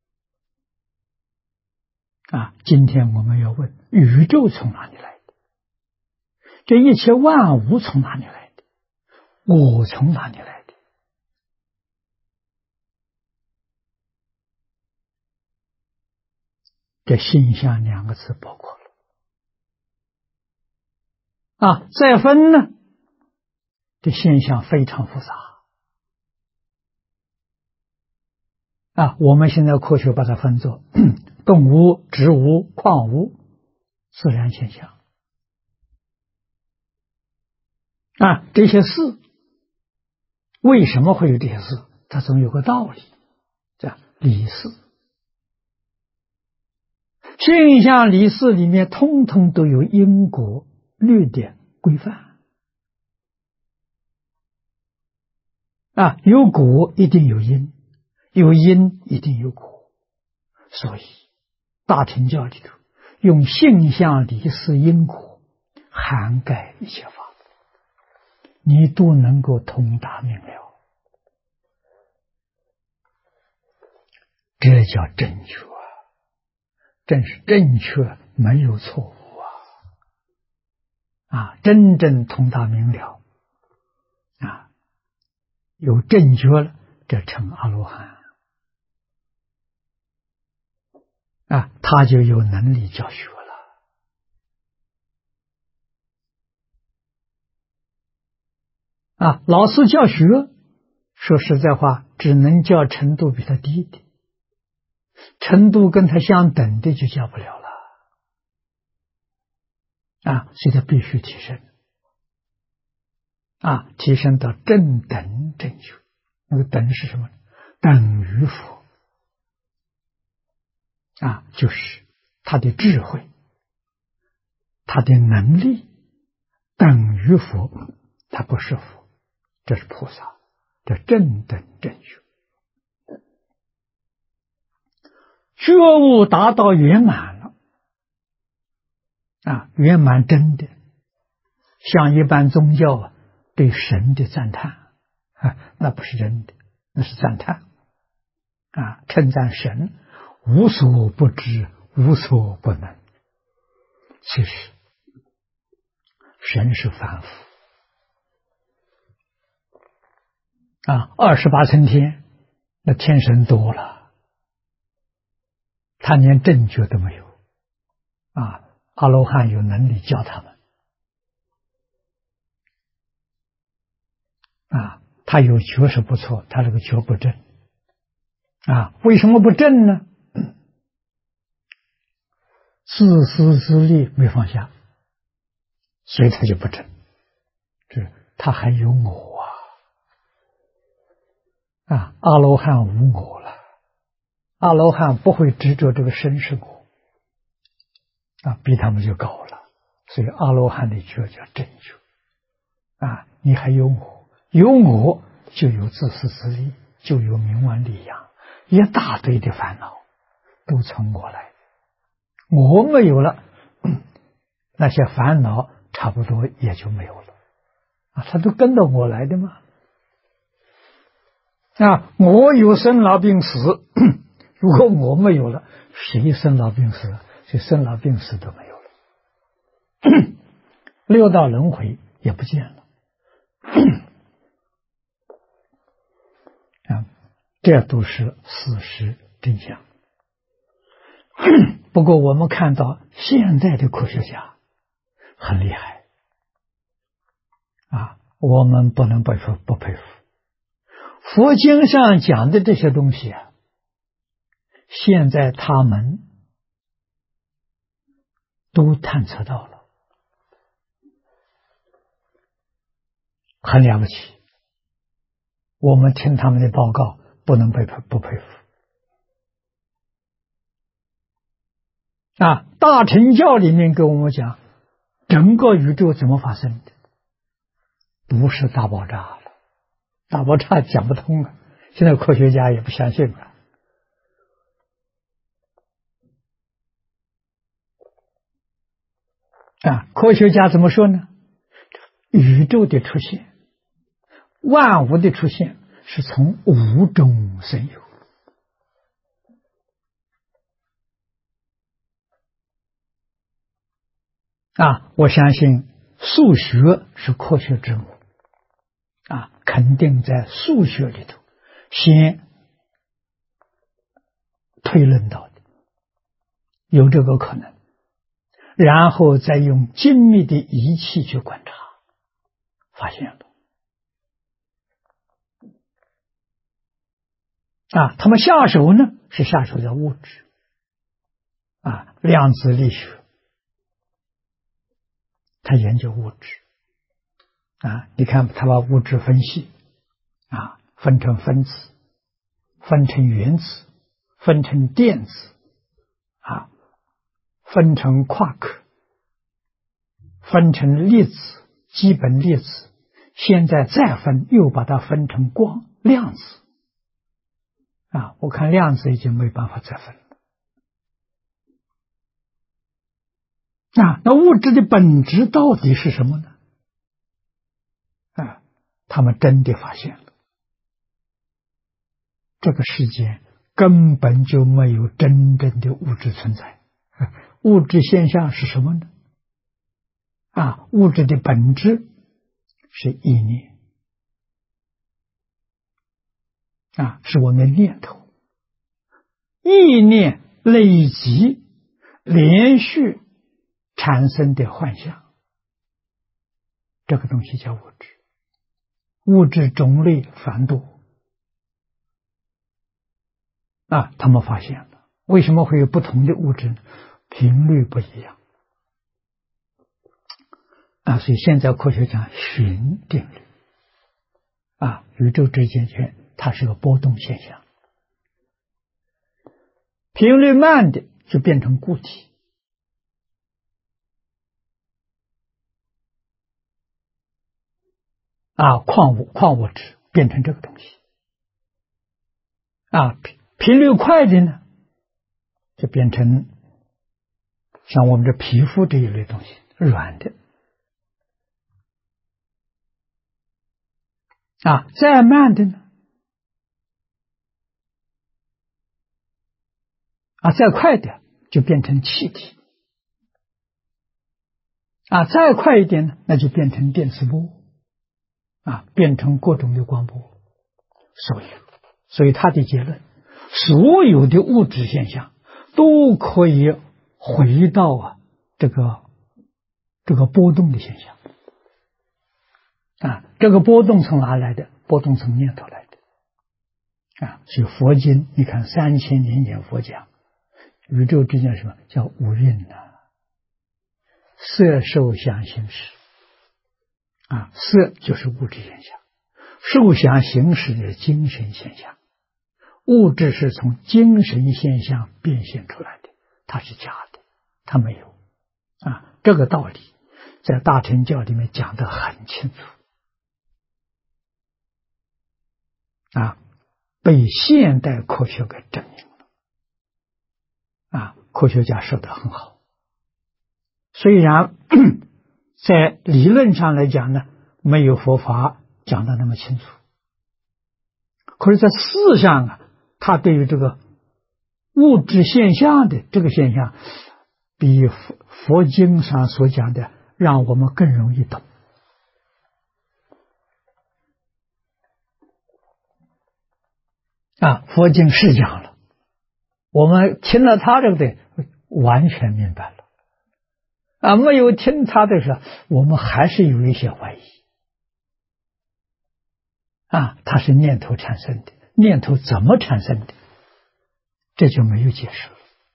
今天我们要问宇宙从哪里来的，这一切万物从哪里来的，我从哪里来的这性相两个字包括了再分呢，这现象非常复杂我们现在科学把它分作动物、植物、矿物、自然现象这些事为什么会有这些事？它总有个道理，叫理事。现象理事里面通通都有因果律的规范有果一定有因，有因一定有果，所以大乘教里头用性相理事因果涵盖一切法，你都能够通达明了，这叫正确真是正确，没有错误真正通达明了有正觉了，这成阿罗汉他就有能力教学了老师教学说实在话只能教程度比他低的，程度跟他相等的就教不了了所以他必须提升提升到正等正觉。那个等是什么？等于佛就是他的智慧，他的能力等于佛，他不是佛，这是菩萨，这正等正觉。觉悟达到圆满了圆满真的像一般宗教对神的赞叹那不是真的，那是赞叹称赞神无所不知，无所不能。其实神是凡夫28层天，那天神多了，他连正觉都没有阿罗汉有能力教他们他有觉是不错，他这个觉不正为什么不正呢？自私自利没放下，所以他就不正，他还有我阿罗汉无我了阿罗汉不会执着这个身是我，比他们就高了。所以阿罗汉的觉叫真觉。你还有我，有我就有自私自利，就有名闻利养，一大堆的烦恼都从我来。我没有了，那些烦恼差不多也就没有了。他都跟着我来的嘛。我有生老病死，如果我没有了，谁生老病死？谁生老病死都没有了，六道轮回也不见了。这都是事实真相。不过我们看到现在的科学家很厉害我们不能不佩服。佛经上讲的这些东西现在他们都探测到了，很了不起。我们听他们的报告不能不佩服。大乘教里面给我们讲整个宇宙怎么发生的，不是大爆炸了，大爆炸讲不通了，现在科学家也不相信了。科学家怎么说呢？宇宙的出现，万物的出现是从无中生有。我相信数学是科学之母肯定在数学里头先推论到的，有这个可能，然后再用精密的仪器去观察，发现了。他们下手呢是下手在物质量子力学，他研究物质你看他把物质分析分成分子，分成原子，分成电子分成夸克，分成粒子，基本粒子，现在再分，又把它分成光量子我看量子已经没办法再分了那物质的本质到底是什么呢？他们真的发现了这个世界根本就没有真正的物质存在。物质现象是什么呢？物质的本质是意念是我们的念头，意念累积连续产生的幻象，这个东西叫物质。物质种类繁多他们发现了为什么会有不同的物质呢？频率不一样所以现在科学家寻定律宇宙之间它是个波动现象，频率慢的就变成固体矿物质变成这个东西频率快的呢就变成像我们这皮肤这一类东西，软的再慢的呢再快的就变成气体再快一点呢那就变成电磁波变成各种的光波。所以他的结论，所有的物质现象都可以回到这个波动的现象这个波动从哪来的？波动从念头来的所以佛经你看3000年前佛讲宇宙之间什么叫五蕴色受想行识色就是物质现象，受想行识的精神现象， 物质是从精神现象变现出来的，它是假的，它没有这个道理在大乘教里面讲得很清楚被现代科学给证明了科学家说得很好。虽然在理论上来讲呢，没有佛法讲得那么清楚，可是在事上他对于这个物质现象的这个现象，比佛经上所讲的让我们更容易懂佛经是讲了，我们听了他这个的完全明白了没有听他的时候，我们还是有一些怀疑它是念头产生的，念头怎么产生的，这就没有解释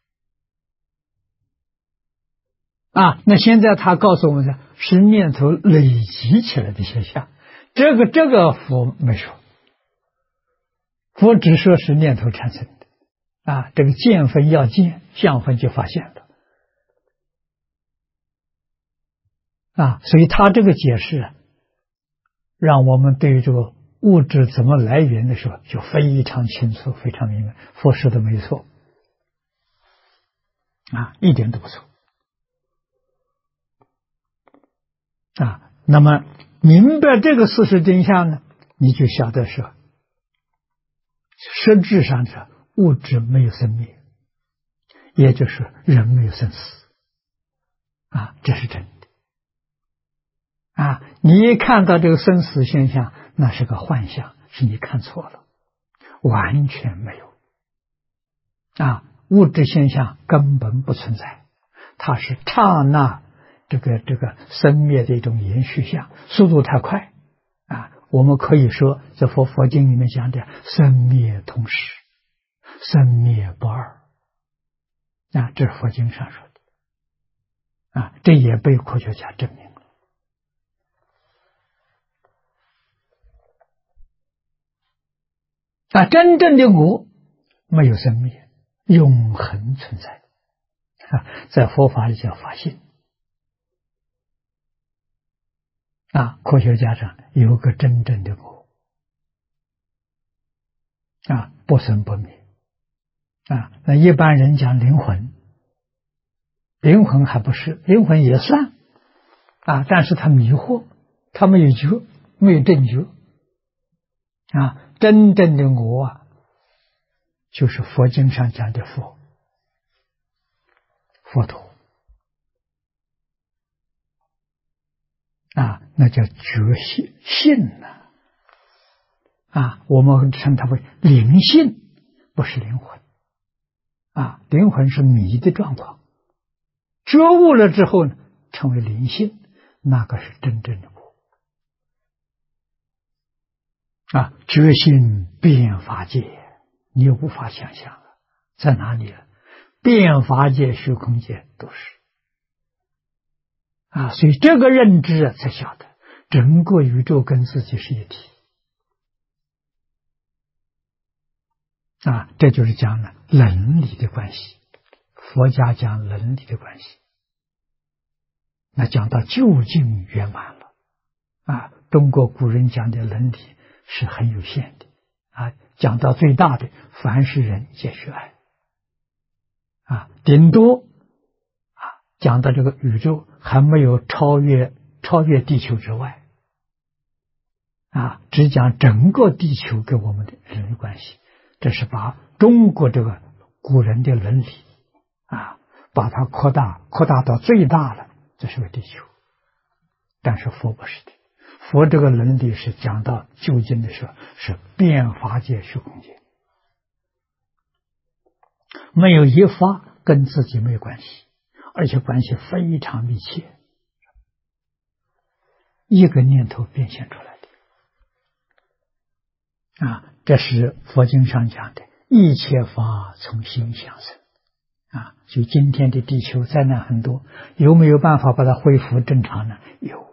了那现在他告诉我们是念头累积起来的现象，这个佛没说，佛只说是念头产生的这个见分要见，相分就发现了所以他这个解释让我们对于这个物质怎么来源的时候就非常清楚，非常明白，佛说的没错一点都不错那么明白这个事实真相呢，你就晓得说实质上是物质没有生灭，也就是人没有生死这是真的你一看到这个生死现象，那是个幻象，是你看错了，完全没有物质现象根本不存在，它是刹那这个生灭的一种延续相，速度太快我们可以说在佛经里面讲的生灭同时，生灭不二这是佛经上说的这也被科学家证明了真正的我没有生灭，永恒存在在佛法里叫法性科学家上有个真正的我不生不灭那一般人讲灵魂，灵魂还不是，灵魂也算但是他迷惑，他没有觉，没有正觉真正的我就是佛经上讲的佛陀那叫觉性我们称它为灵性，不是灵魂灵魂是迷的状况，觉悟了之后呢，成为灵性，那个是真正的我觉性遍法界，你无法想象在哪里遍法界虚空界都是所以这个认知才晓得整个宇宙跟自己是一体这就是讲了伦理的关系，佛家讲伦理的关系，那讲到究竟圆满了中国古人讲的伦理是很有限的讲到最大的凡是人皆须爱顶多讲到这个宇宙还没有超越地球之外只讲整个地球跟我们的人类关系，这是把中国这个古人的伦理把它扩大到最大了，这是个地球。但是佛不是的，佛这个伦理是讲到究竟的时候是遍法界虚空界，没有一法跟自己没有关系，而且关系非常密切，一个念头变现出来的这是佛经上讲的一切法从心想生就今天的地球灾难很多，有没有办法把它恢复正常呢？有，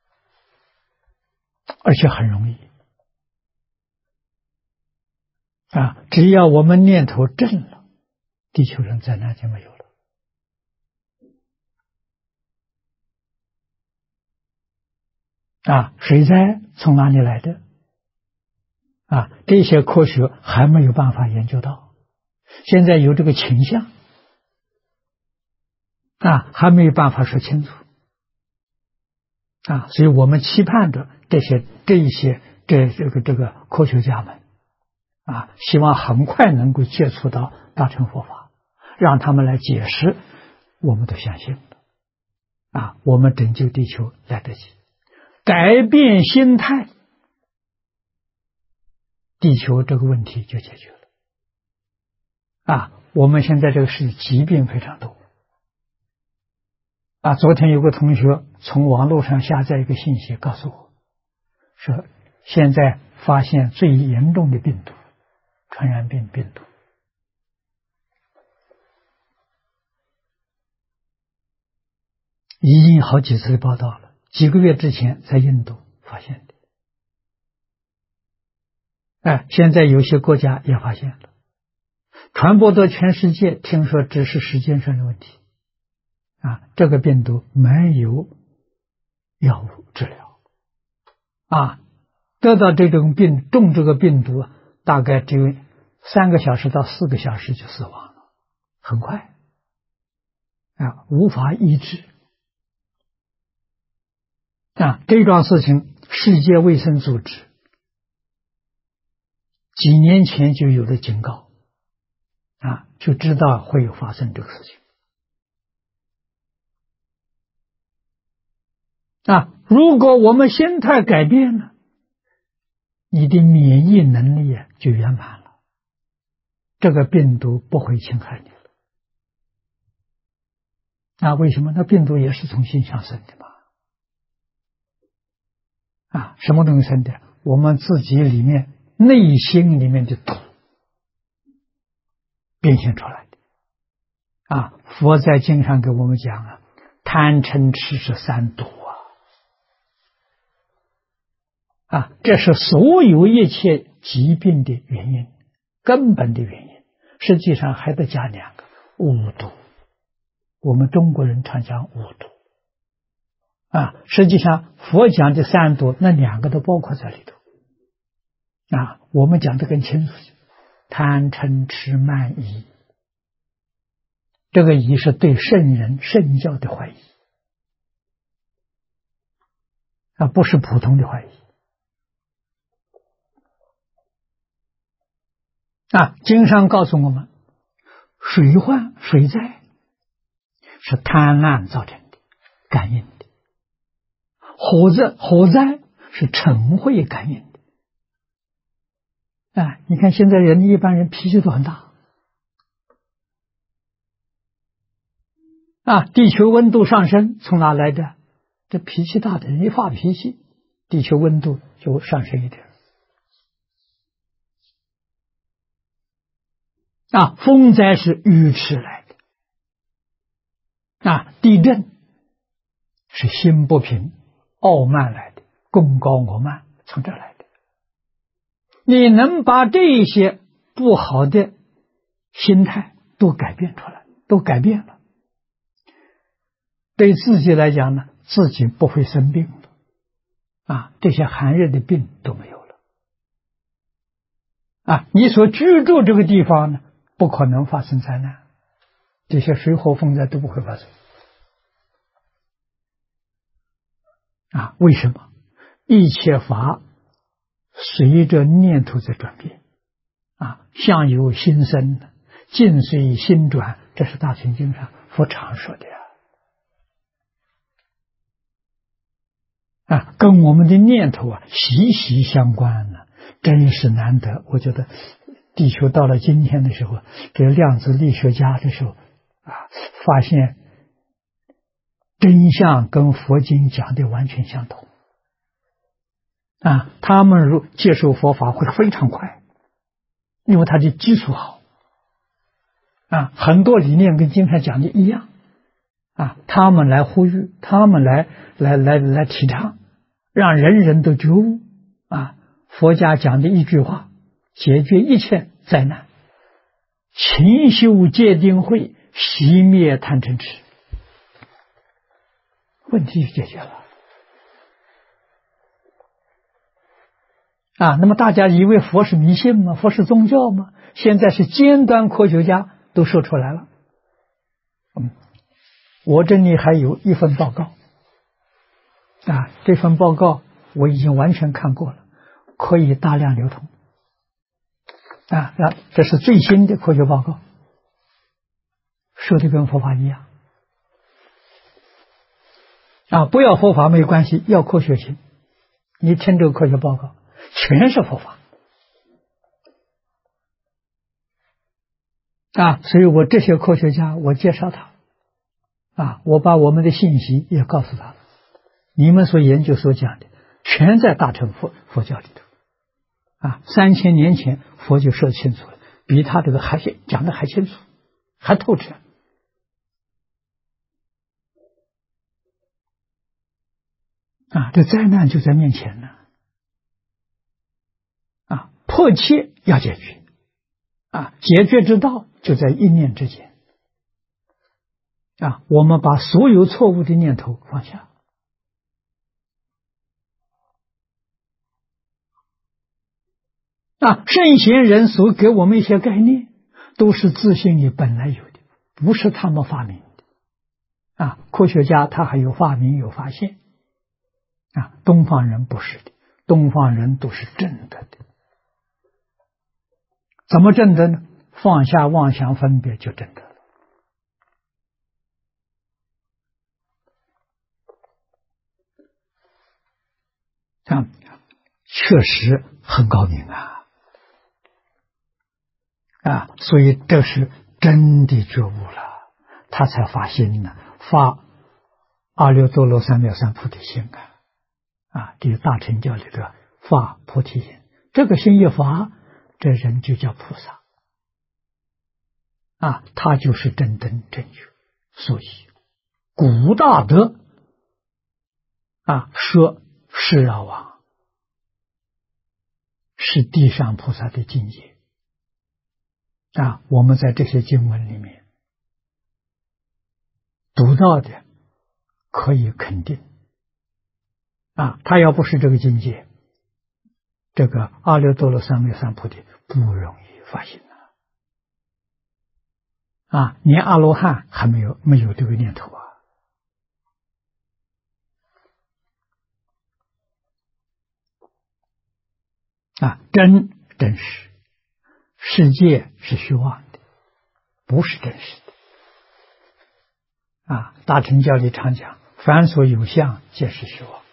而且很容易只要我们念头正了，地球上灾难就没有了。水灾从哪里来的？这些科学还没有办法研究到，现在有这个倾向，还没有办法说清楚。所以我们期盼着这个科学家们希望很快能够接触到大乘佛法，让他们来解释，我们都相信了。我们拯救地球来得及，改变心态，地球这个问题就解决了。我们现在这个世界疾病非常多。昨天有个同学从网络上下载一个信息告诉我，说现在发现最严重的病毒，传染病病毒。已经好几次报道了，几个月之前在印度发现的。现在有些国家也发现了，传播到全世界，听说只是时间上的问题。这个病毒没有药物治疗。得到中这个病毒，大概只有3个小时到4个小时就死亡了，很快。无法医治。这桩事情，世界卫生组织几年前就有了警告，就知道会有发生这个事情。如果我们心态改变了，你的免疫能力就圆满了，这个病毒不会侵害你了。为什么？那病毒也是从心想生的嘛。什么东西生的？我们自己里面内心里面的毒变现出来的。佛在经上给我们讲贪嗔痴是3毒这是所有一切疾病的原因，根本的原因。实际上还得加2个五毒，我们中国人常讲五毒。实际上佛讲的3毒，那2个都包括在里头。我们讲的更清楚，贪嗔痴慢疑。这个疑是对圣人圣教的怀疑，不是普通的怀疑。经上告诉我们，水患水灾是贪婪造成的，感应的；火灾是嗔恚感应的。你看现在一般人脾气都很大。地球温度上升从哪来的？这脾气大的人一发脾气，地球温度就上升一点。风灾是愚痴来的。地震是心不平傲慢来的，功高我慢从这来的。你能把这些不好的心态都改变出来，都改变了，对自己来讲呢，自己不会生病了。这些寒热的病都没有了。你所居住这个地方呢，不可能发生灾难，这些水火风灾都不会发生。为什么？一切法随着念头在转变。相由心生，境随心转，这是大乘经上佛常说的跟我们的念头息息相关呢，真是难得。我觉得地球到了今天的时候，这量子力学家的时候发现真相跟佛经讲的完全相同。他们如接受佛法会非常快，因为他的基础好。很多理念跟经上讲的一样。他们来呼吁，他们来提倡，让人人都觉悟。佛家讲的一句话，解决一切灾难，勤修戒定慧，熄灭贪嗔痴，问题就解决了。那么大家以为佛是迷信吗？佛是宗教吗？现在是尖端科学家都说出来了。我这里还有一份报告，这份报告我已经完全看过了，可以大量流通。这是最新的科学报告，说的跟佛法一样。不要佛法没关系，要科学性。你听这个科学报告，全是佛法。所以我这些科学家，我介绍他，我把我们的信息也告诉他了。你们所研究所讲的，全在大乘佛教里头。3000年前佛就说清楚了，比他这个讲的还清楚，还透彻。这灾难就在面前呢。迫切要解决。解决之道就在一念之间。我们把所有错误的念头放下。圣贤人所给我们一些概念，都是自性里本来有的，不是他们发明的。科学家他还有发明有发现。东方人不是的，东方人都是正德的。怎么正德呢？放下妄想分别就正德了。确实很高明所以这是真的觉悟了，他才发心呢，发阿耨多罗三藐三菩提心这个大乘教里的发菩提心，这个心一发，这人就叫菩萨他就是真正正觉。所以古大德说是要往是地上菩萨的境界我们在这些经文里面读到的可以肯定他要不是这个境界，这个阿耨多罗三藐三菩提不容易发心连阿罗汉还没有这个念头真实，世界是虚妄的，不是真实的大乘教里常讲，凡所有相，皆是虚妄。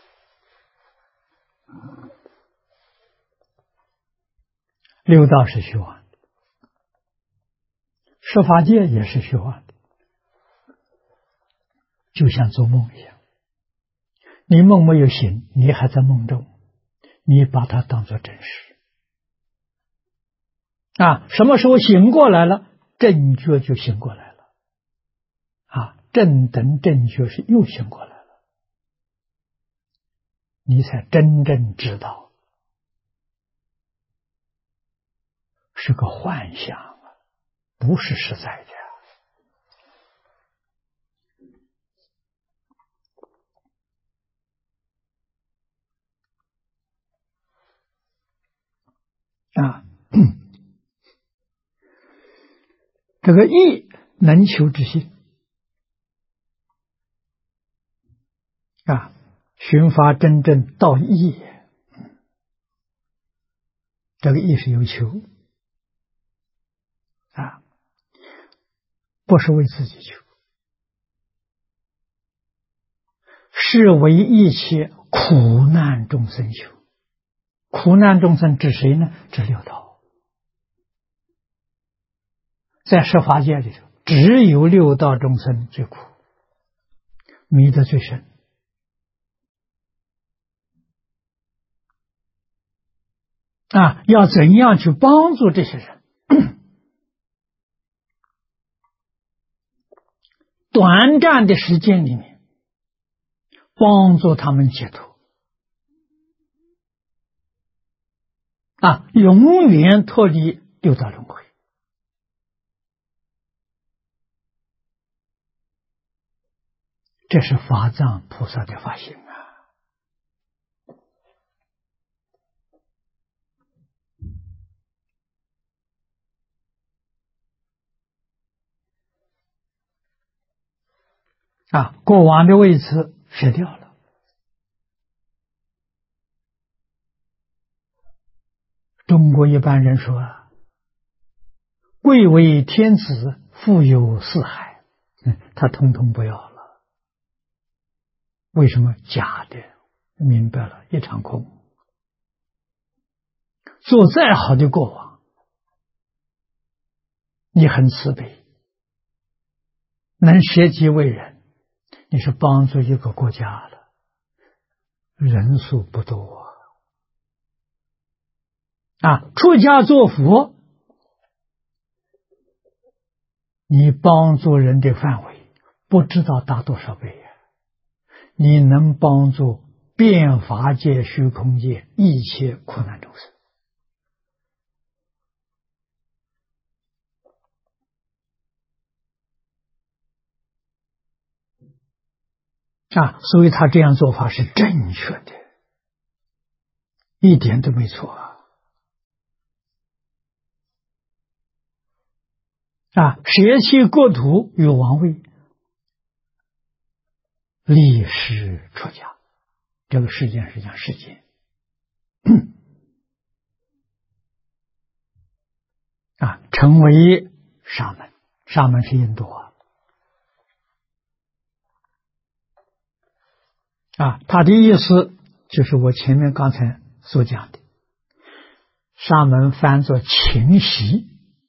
六道是虚妄的，十法界也是虚妄的，就像做梦一样。你梦没有醒，你还在梦中，你把它当作真实什么时候醒过来了，正觉就醒过来了正等正觉是又醒过来了，你才真正知道是个幻想不是实在的这个意能求之心寻发真正到意，这个意是有求不是为自己求，是为一切苦难众生求。苦难众生指谁呢？指六道。在十法界里头，只有六道众生最苦，迷得最深要怎样去帮助这些人？短暂的时间里面，帮助他们解脱永远脱离六道轮回。这是法藏菩萨的发心过往的位置舍掉了。中国一般人说贵为天子，富有四海，他统统不要了。为什么？假的，明白了，一场空。做再好的过往，你很慈悲，能舍己为人，你是帮助一个国家了，人数不多出家做佛，你帮助人的范围不知道达多少倍你能帮助遍法界虚空界一切苦难众生所以他这样做法是正确的，一点都没错舍弃国土与王位，立誓出家。这个事件是讲世间成为沙门。沙门是印度他的意思就是我前面刚才所讲的，沙门翻作勤习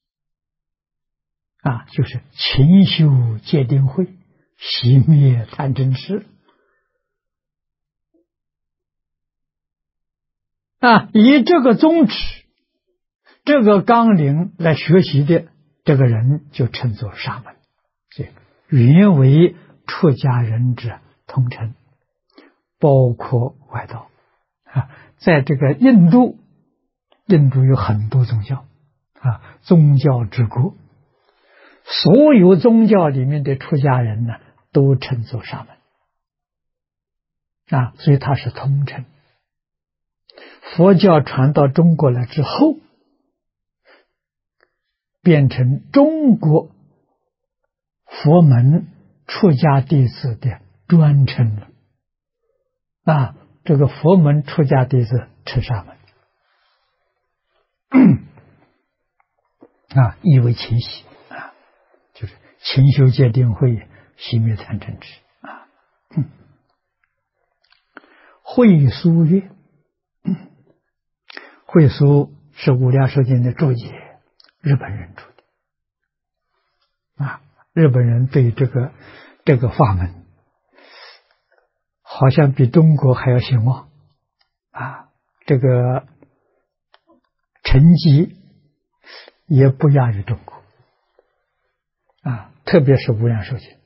就是勤修戒定慧，熄灭贪嗔痴以这个宗旨，这个纲领来学习的这个人就称作沙门。原为出家人之通称，包括外道在这个印度有很多宗教宗教之国，所有宗教里面的出家人呢都称作沙门所以它是通称。佛教传到中国来之后，变成中国佛门出家弟子的专称了这个佛门出家弟子称沙门意为勤习就是勤修戒定慧，熄灭贪嗔痴慧疏曰，慧疏是无量寿经的注解，日本人出的日本人对这个法门好像比中国还要兴旺这个成绩也不亚于中国特别是无量寿经，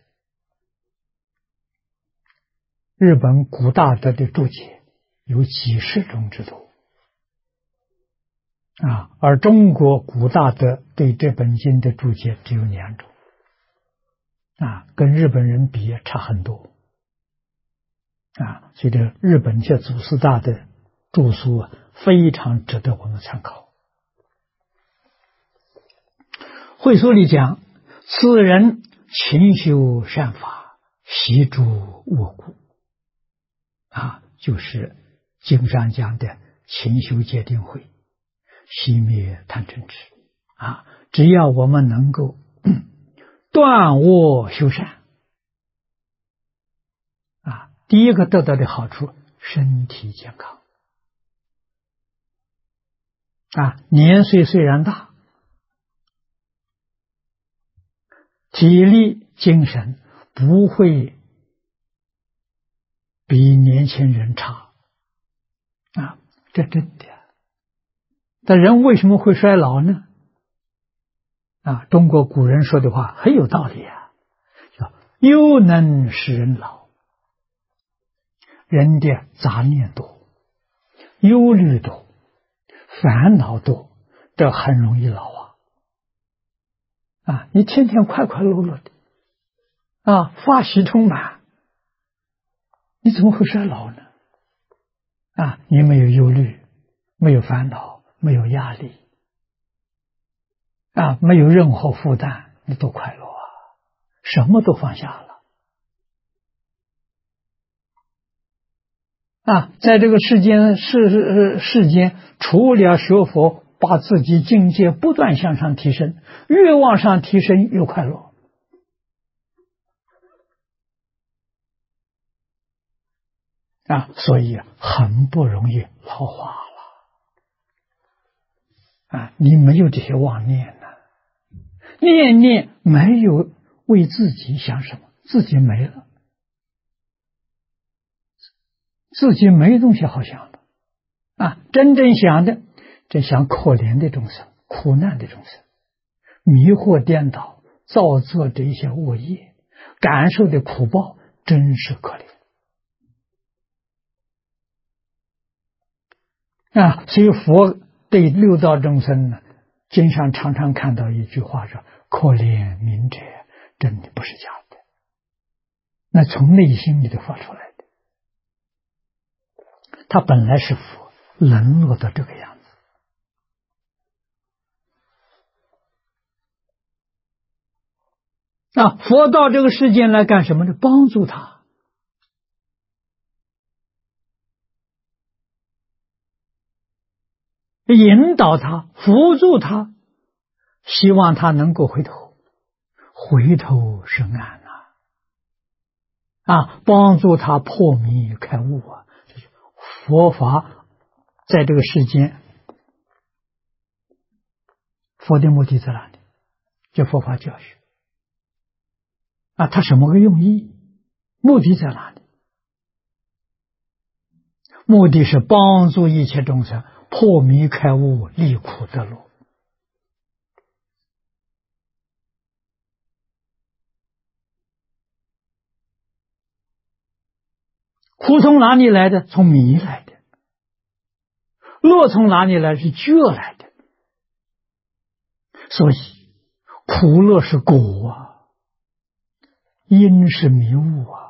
日本古大德的注解有几十种之多而中国古大德对这本经的注解只有2种跟日本人比也差很多所以这日本这祖师大的著书非常值得我们参考。慧疏里讲，此人勤修善法，习诸恶故就是经上讲的勤修戒定慧，熄灭贪嗔痴只要我们能够断恶修善第一个得到的好处，身体健康年岁虽然大，体力精神不会比年轻人差这真的。但人为什么会衰老呢？中国古人说的话很有道理叫忧能使人老。人的杂念多，忧虑多，烦恼多，这很容易老啊，你天天快快乐乐的啊，法喜充满，你怎么会衰老呢？啊，你没有忧虑，没有烦恼，没有压力啊，没有任何负担，你多快乐啊！什么都放下了啊！在这个世间除了学佛，把自己境界不断向上提升，越往上提升越快乐啊！所以很不容易老化了啊！你没有这些妄念呢，念念没有为自己想什么，自己没了，自己没东西好想的啊！真正想的，这想可怜的众生，苦难的众生，迷惑颠倒，造作这一些恶业，感受的苦报，真是可怜啊！所以佛对六道众生呢，经常常常看到一句话说：“可怜悯者，真的不是假的。”那从内心里头发出来的，他本来是佛，沦落到这个样子啊！佛到这个世间来干什么呢？帮助他。引导他，辅助他，希望他能够回头是岸啊！帮助他破迷开悟啊！这是佛法在这个世间，佛的目的在哪里？就佛法教学啊！他什么个用意？目的在哪里？目的是帮助一切众生破迷开悟，离苦得乐。苦从哪里来的？从迷来的。乐从哪里来？是觉来的。所以苦乐是果啊，因是迷悟啊。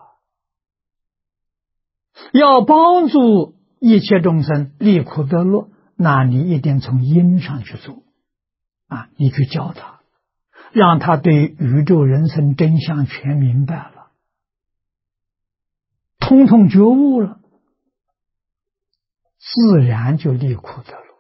要帮助一切众生离苦得乐，那你一定从因上去做啊！你去教他，让他对宇宙人生真相全明白了，通通觉悟了，自然就离苦得乐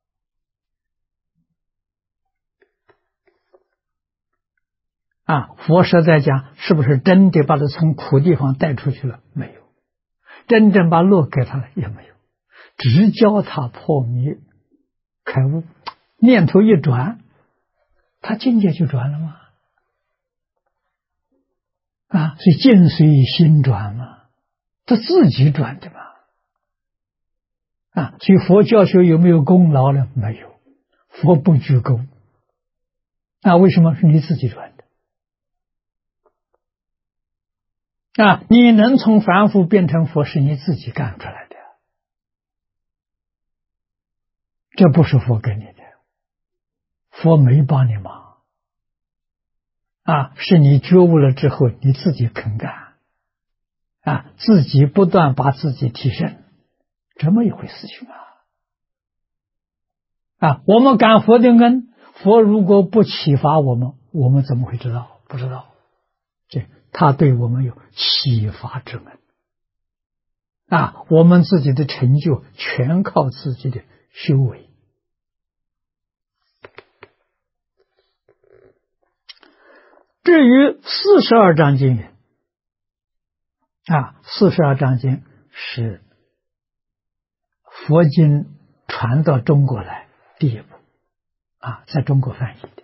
啊！佛实在讲，是不是真的把他从苦地方带出去了？没有。真正把乐给他了也没有，只教他破迷开悟，念头一转，他境界就转了吗？啊，所以境随心转嘛，他自己转的嘛。啊，所以佛教学有没有功劳呢？没有，佛不居功。啊，为什么是你自己转的？啊，你能从凡夫变成佛，是你自己干出来的，这不是佛给你的，佛没帮你忙啊，是你觉悟了之后，你自己肯干啊，自己不断把自己提升，这么一回事情啊！我们感佛的恩，佛如果不启发我们，我们怎么会知道？不知道，这他对我们有启发之恩啊！我们自己的成就全靠自己的修为。至于42章经云啊，42章经是佛经传到中国来第一部啊，在中国翻译的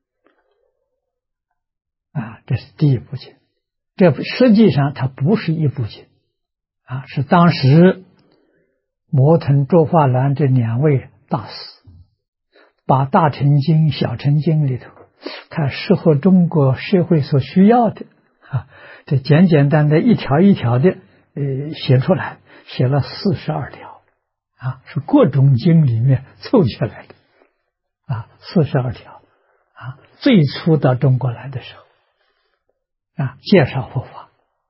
啊，这是第一部经。这实际上它不是一部经啊，是当时摩腾、竺法兰这两位大师把大乘经、小乘经里头看适合中国社会所需要的啊，这简简单单一条一条的写出来，写了42条啊，是各种经里面凑起来的啊，42条啊， 最初到中国来的时候介绍佛法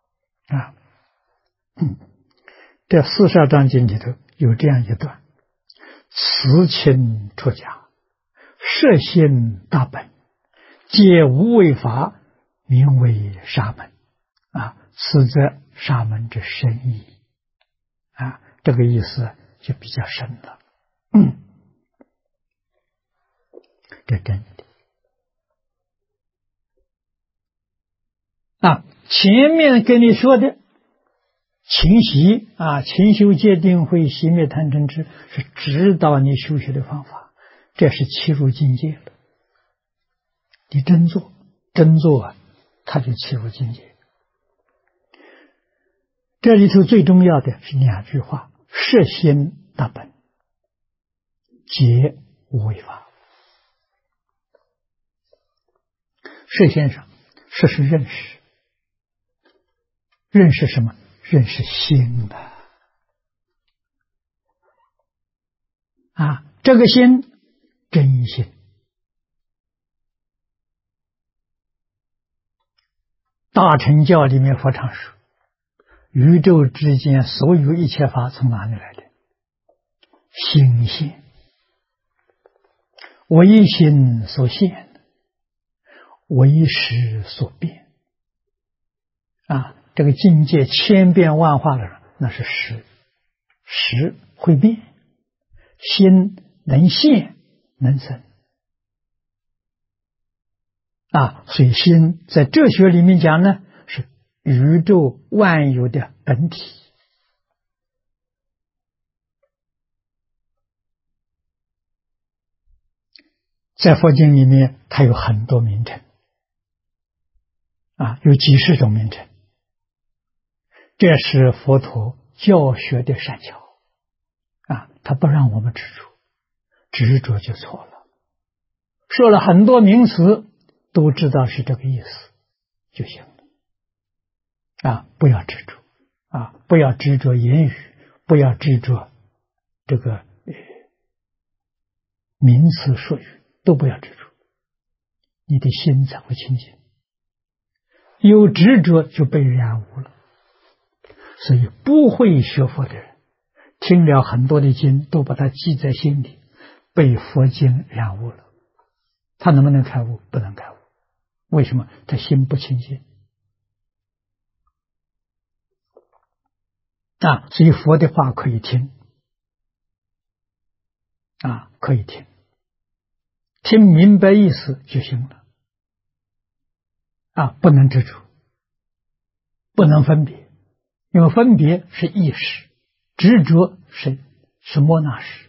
这42章经里头有这样一段：慈亲出家，摄心大本，皆无为法，名为沙门此则沙门之深意这个意思就比较深了。这真的前面跟你说的勤习勤修戒定慧熄灭贪嗔痴，是指导你修学的方法，这是契入境界了。你真做他就契入境界。这里头最重要的是2句话：摄心大本，皆无为法。摄心上，摄是认识，认识什么？认识心的这个心真心。大乘教里面佛常说，宇宙之间所有一切法从哪里来的？心现，唯心所现，唯识所变这个境界千变万化的，那是识，识会变，心能现能生所以心在哲学里面讲呢，是宇宙万有的本体。在佛经里面它有很多名称有几十种名称，这是佛陀教学的善巧他不让我们执着，执着就错了。说了很多名词都知道是这个意思就行了不要执着不要执着言语，不要执着这个名词术语，都不要执着，你的心才会清净。有执着就被染污了。所以不会学佛的人听了很多的经都把它记在心里，被佛经染污了，他能不能开悟？不能开悟。为什么？他心不清净所以佛的话可以听可以听，听明白意思就行了不能执着，不能分别，因为分别是意识，执着是莫那识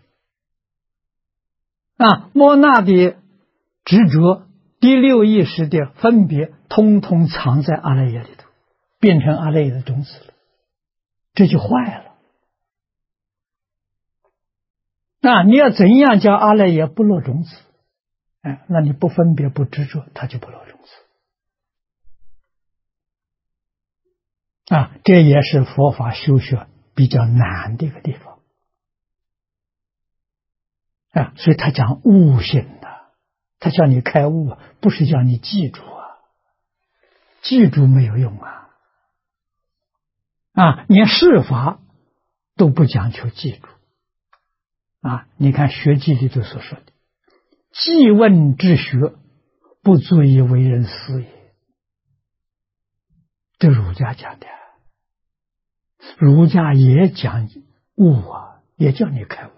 莫那的执着，第六意识的分别，通通藏在阿赖耶里头，变成阿赖耶的种子了，这就坏了你要怎样叫阿赖耶不落种子？那你不分别不执着，它就不落种子这也是佛法修学比较难的一个地方所以他讲悟性他叫你开悟不是叫你记住记住没有用连事法都不讲求记住你看学记里头所说的，记问之学，不足以为人师也。这儒家讲的，儒家也讲悟也叫你开悟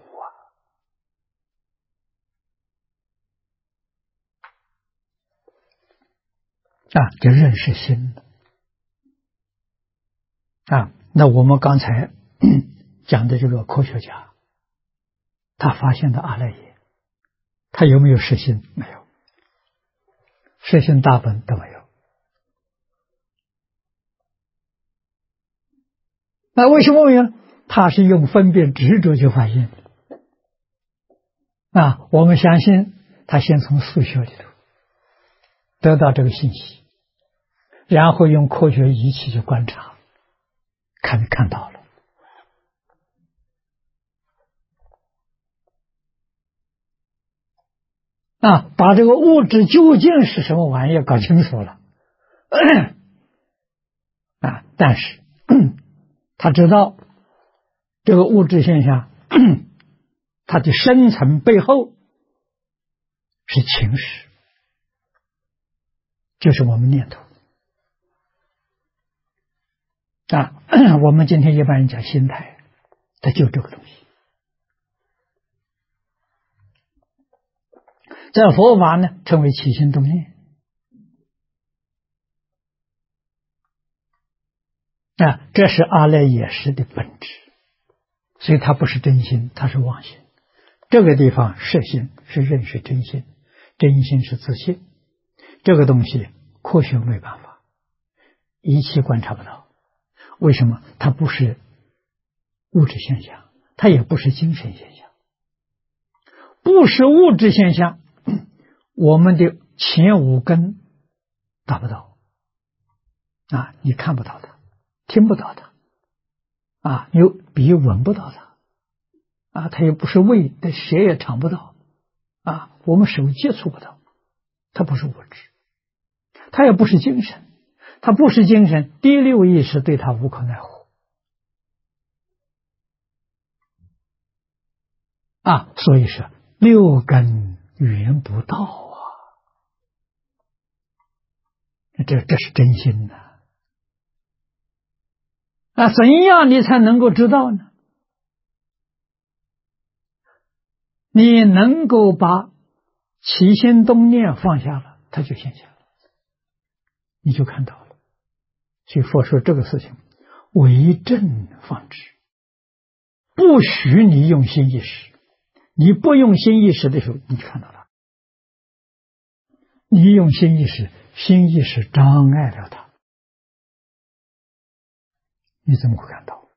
这认识心那我们刚才讲的这个科学家，他发现的阿赖耶，他有没有实心？没有，实心大本都没有。那为什么没有？他是用分辨执着去发现的我们相信他先从数学里头得到这个信息，然后用科学仪器去观察，看到了。 把这个物质究竟是什么玩意儿搞清楚了但是他知道这个物质现象它的深层背后是情识，就是我们念头我们今天一般人讲心态，它就这个东西。在佛法呢称为起心动念这是阿赖耶识的本质，所以它不是真心，它是妄心。这个地方实心是认识真心，真心是自信，这个东西科学没办法，仪器观察不到。为什么？它不是物质现象，它也不是精神现象，不是物质现象，我们的前五根达不到你看不到它，听不到它你鼻闻不到它它也不是味的，舌也尝不到我们手接触不到，它不是物质，它也不是精神，它不是精神，第六意识对它无可奈何所以说六根缘不到这是真心怎样你才能够知道呢？你能够把起心动念放下了，它就现象了，你就看到了。所以佛说这个事情为正放置，不许你用心意识，你不用心意识的时候你看到了，你用心意识，心意识障碍了它，你怎么会看到？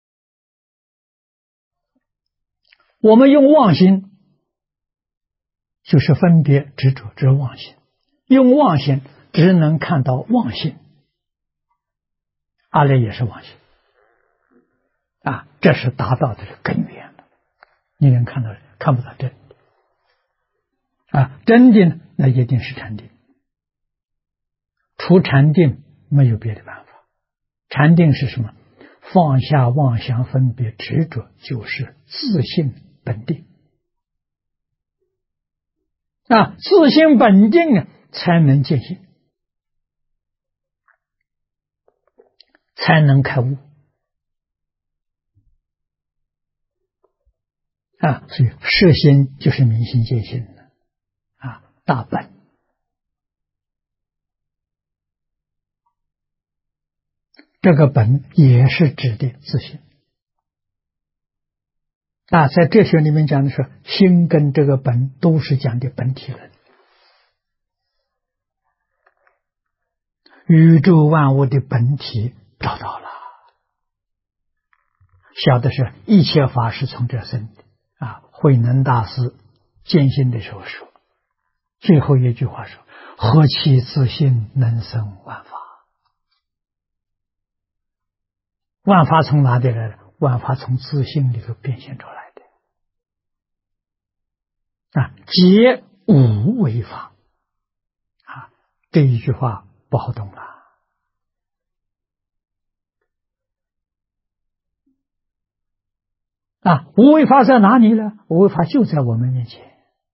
我们用妄心就是分别执着，这是妄心，用妄心只能看到妄心，阿赖也是妄心这是达到的根源了。你能看到，看不到真的真的呢，那一定是禅定，除禅定没有别的办法。禅定是什么？放下妄想分别执着，就是自性本定自性本定才能见性，才能开悟所以摄心就是明心见性大本这个本也是指的自性在哲学里面讲的是心跟这个本都是讲的本体论，宇宙万物的本体找到了，晓得是一切法是从这生的慧能大师见性的时候说，最后一句话说，何其自性能生万法。万法从哪里来的？万法从自性里头变现出来的皆无为法这一句话不好懂了无为法在哪里呢？无为法就在我们面前。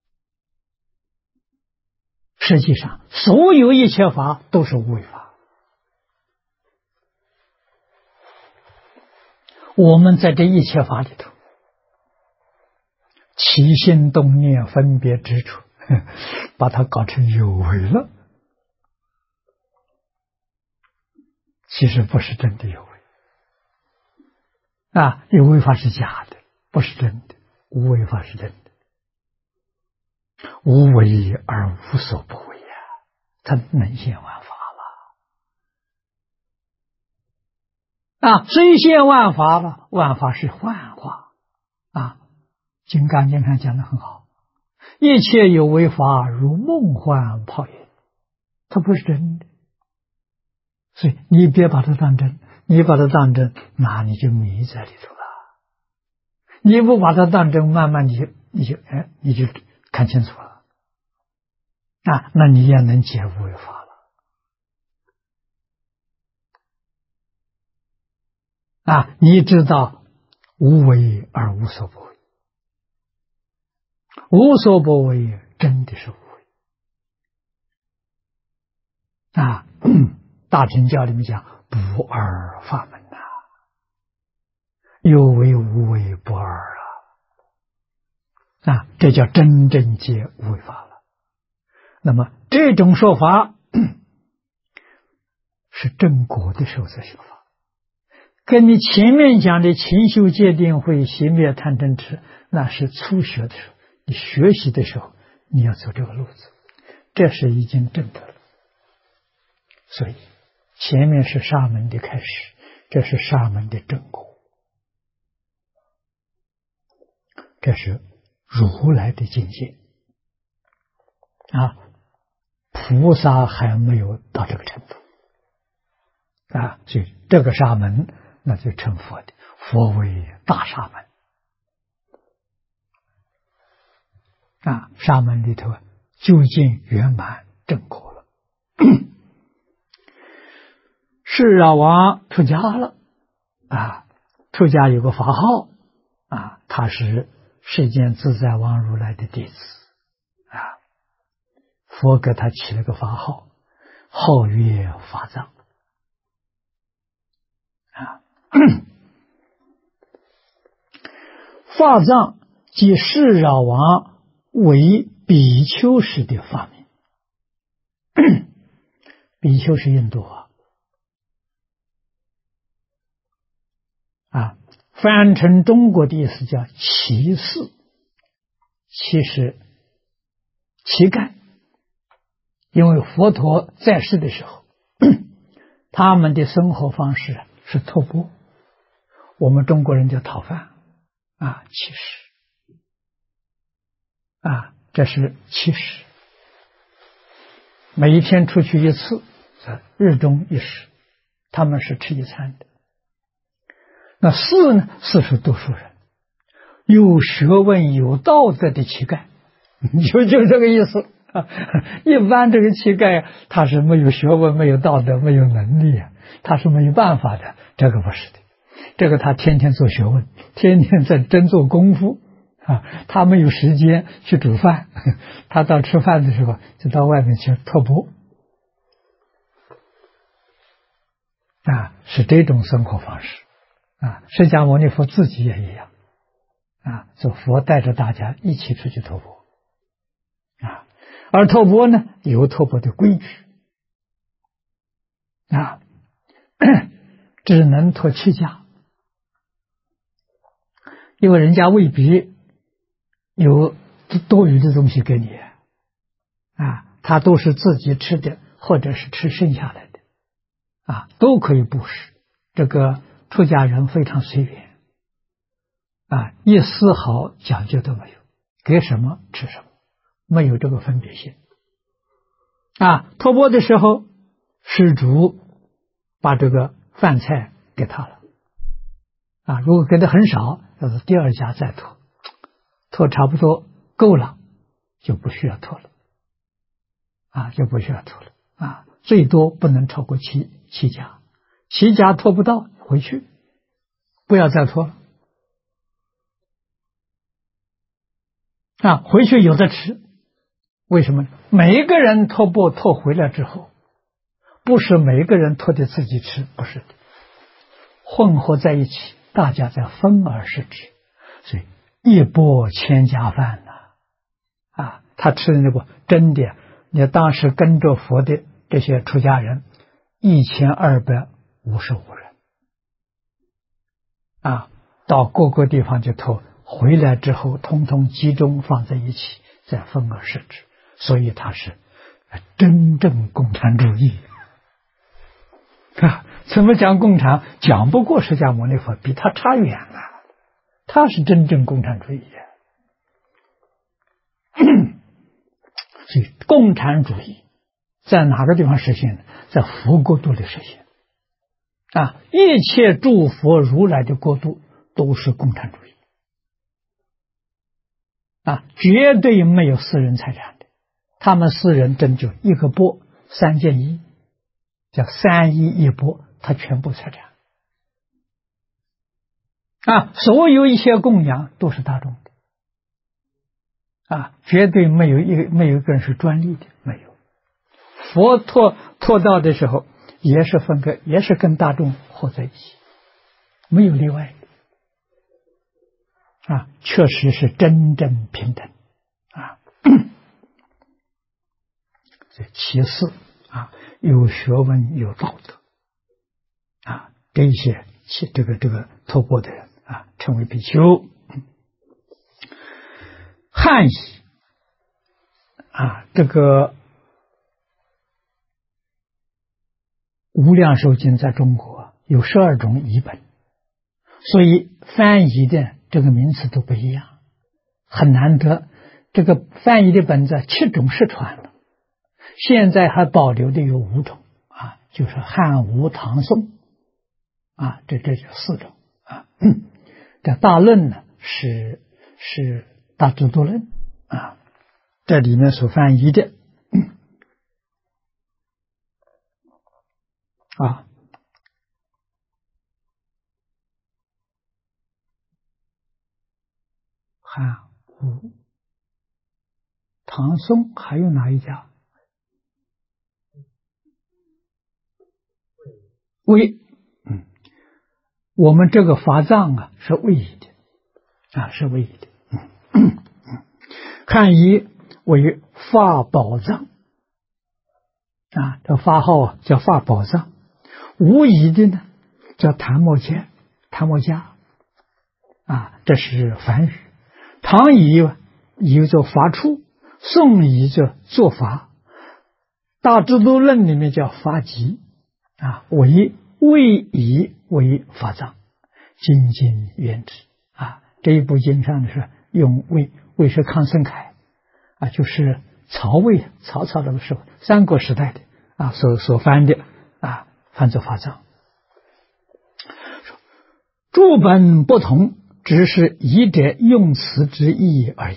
实际上所有一切法都是无为法，我们在这一切法里头起心动念分别执着，把它搞成有为了，其实不是真的有为有为法是假的，不是真的，无为法是真的。无为而无所不为它能现万法了虽现万法了，万法是幻化金刚经上讲得很好，一切有为法如梦幻泡影，它不是真的，所以你别把它当真，你把它当真，那你就迷在里头了。你不把它当真，慢慢你就看清楚了那你也能解无为法了。你知道无为而无所不为，无所不为真的是无为。大乘教里面讲不二法门有为无为不二这叫真正解无为法了。那么这种说法是正果的时候才修法，跟你前面讲的勤修戒定慧熄灭贪嗔痴，那是初学的时候，你学习的时候你要走这个路子，这是已经证得了。所以前面是沙门的开始，这是沙门的正果，这是如来的境界菩萨还没有到这个程度所以这个沙门那就成佛的，佛为大沙门沙门里头究竟圆满正果了。释饶王出家了出家有个法号他是世间自在王如来的弟子佛给他起了个法号，号曰法藏法藏即释饶王为比丘时的发明。比丘是印度翻成中国的意思叫乞士，乞是乞丐。因为佛陀在世的时候他们的生活方式是托钵，我们中国人叫讨饭乞食这是乞食，每一天出去一次，日中一食，他们是吃一餐的。那士呢，士是读书人，有学问有道德的乞丐，就这个意思一般这个乞丐他是没有学问没有道德没有能力他是没有办法的，这个不是的，这个他天天做学问，天天在真做功夫他没有时间去煮饭，他到吃饭的时候就到外面去托钵是这种生活方式释迦牟尼佛自己也一样做佛带着大家一起出去托钵而托钵呢有托钵的规矩只能托7家，因为人家未必有多余的东西给你他都是自己吃的或者是吃剩下来的都可以布施。这个出家人非常随缘一丝毫讲究都没有，给什么吃什么，没有这个分别心托钵的时候施主把这个饭菜给他了如果给的很少，要是第2家再托，托差不多够了就不需要托了就不需要托了最多不能超过7家，7家托不到回去，不要再托了回去有的吃。为什么？每一个人托钵托回来之后，不是每一个人托的自己吃，不是的，混合在一起，大家在分而食之，所以一钵千家饭他吃的那个真的，你当时跟着佛的这些出家人1255人到各个地方去托，回来之后通通集中放在一起，再分而食之，所以他是真正共产主义怎么讲共产？讲不过释迦牟尼佛，比他差远了，他是真正共产主义所以共产主义在哪个地方实现呢？在佛国度里实现一切诸佛如来的国度都是共产主义绝对没有私人财产的， 他们4人针灸一个钵3件衣，叫3衣1钵，他全部财产。所有一切供养都是大众的，绝对没有一个人是专利的，没有。佛托道的时候也是也是跟大众合在一起，没有例外确实是真正平等其次有学问有道德这一些这个托钵的人称为比丘。汉译这个无量寿经在中国有12种译本，所以翻译的这个名词都不一样，很难得。这个翻译的本子7种失传了，现在还保留的有5种就是汉吴唐宋这就4种这大论呢是大智度论这里面所翻译的汉吴唐宋还有哪一家？魏我们这个法藏是魏译的是魏译的汉译为法宝藏这法号叫法宝藏。吴译的呢叫檀墨家这是梵语。唐译作法处，宋译作做法。大智度论里面叫法集为魏译为法藏，精进原旨这一部经上是用魏是康僧楷就是曹魏曹操的时候三国时代的所翻的翻作法藏。诸本不同，只是译者用词之意而已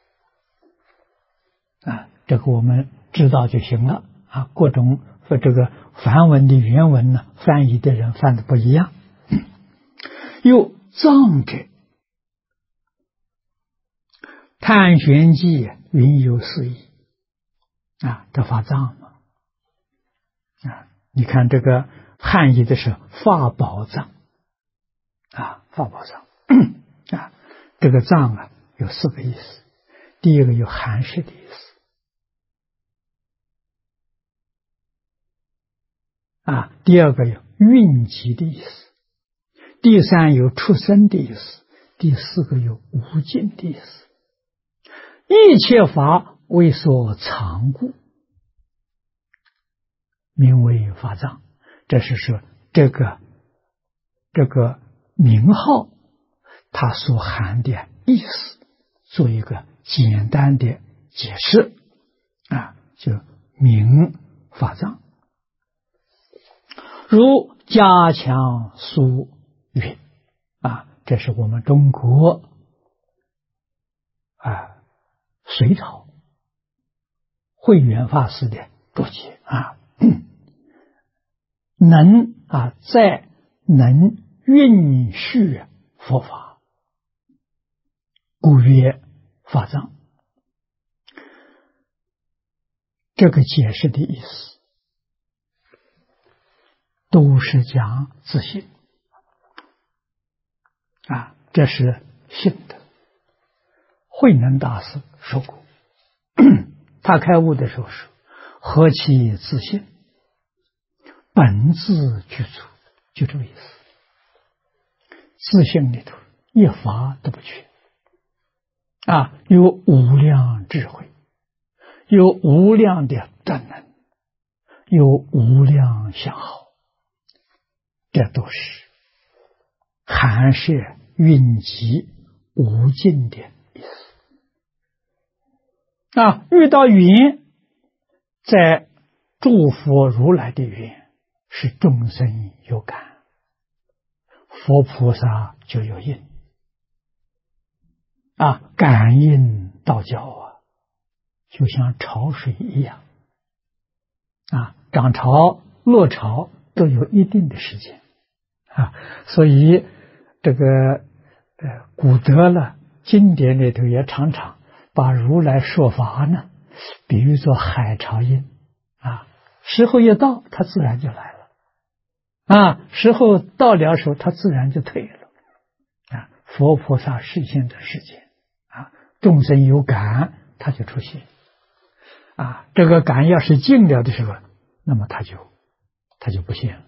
这个我们知道就行了各种这个梵文的原文呢，翻译的人翻的不一样。又藏者探玄记云有4义这法藏嘛你看这个汉译的是法宝藏法宝藏这个藏有4个意思。第一个有含识的意思第二个有蕴集的意思，第3有出生的意思，第4个有无尽的意思。一切法为所藏故，名为法藏。这是说这个名号它所含的意思，做一个简单的解释就名法藏。如加强疏云这是我们中国隋朝慧远法师的注解在能蕴蓄佛法，故曰法藏。这个解释的意思都是讲自信这是信的。慧能大师说过他开悟的时候说，何其自信，本自具足，就这个意思。自信里头一法都不缺有无量智慧，有无量的德能，有无量相好，这都是含摄蕴集无尽的意思遇到云，在诸佛如来的云是众生有感，佛菩萨就有应感应道交就像潮水一样，涨潮、落潮都有一定的时间，所以这个古德呢，经典里头也常常把如来说法呢，比喻作海潮音，时候一到，它自然就来了，时候到了时候，它自然就退了，佛菩萨示现的世界，众生有感，它就出现，这个感要是尽了的时候，那么它就不现了。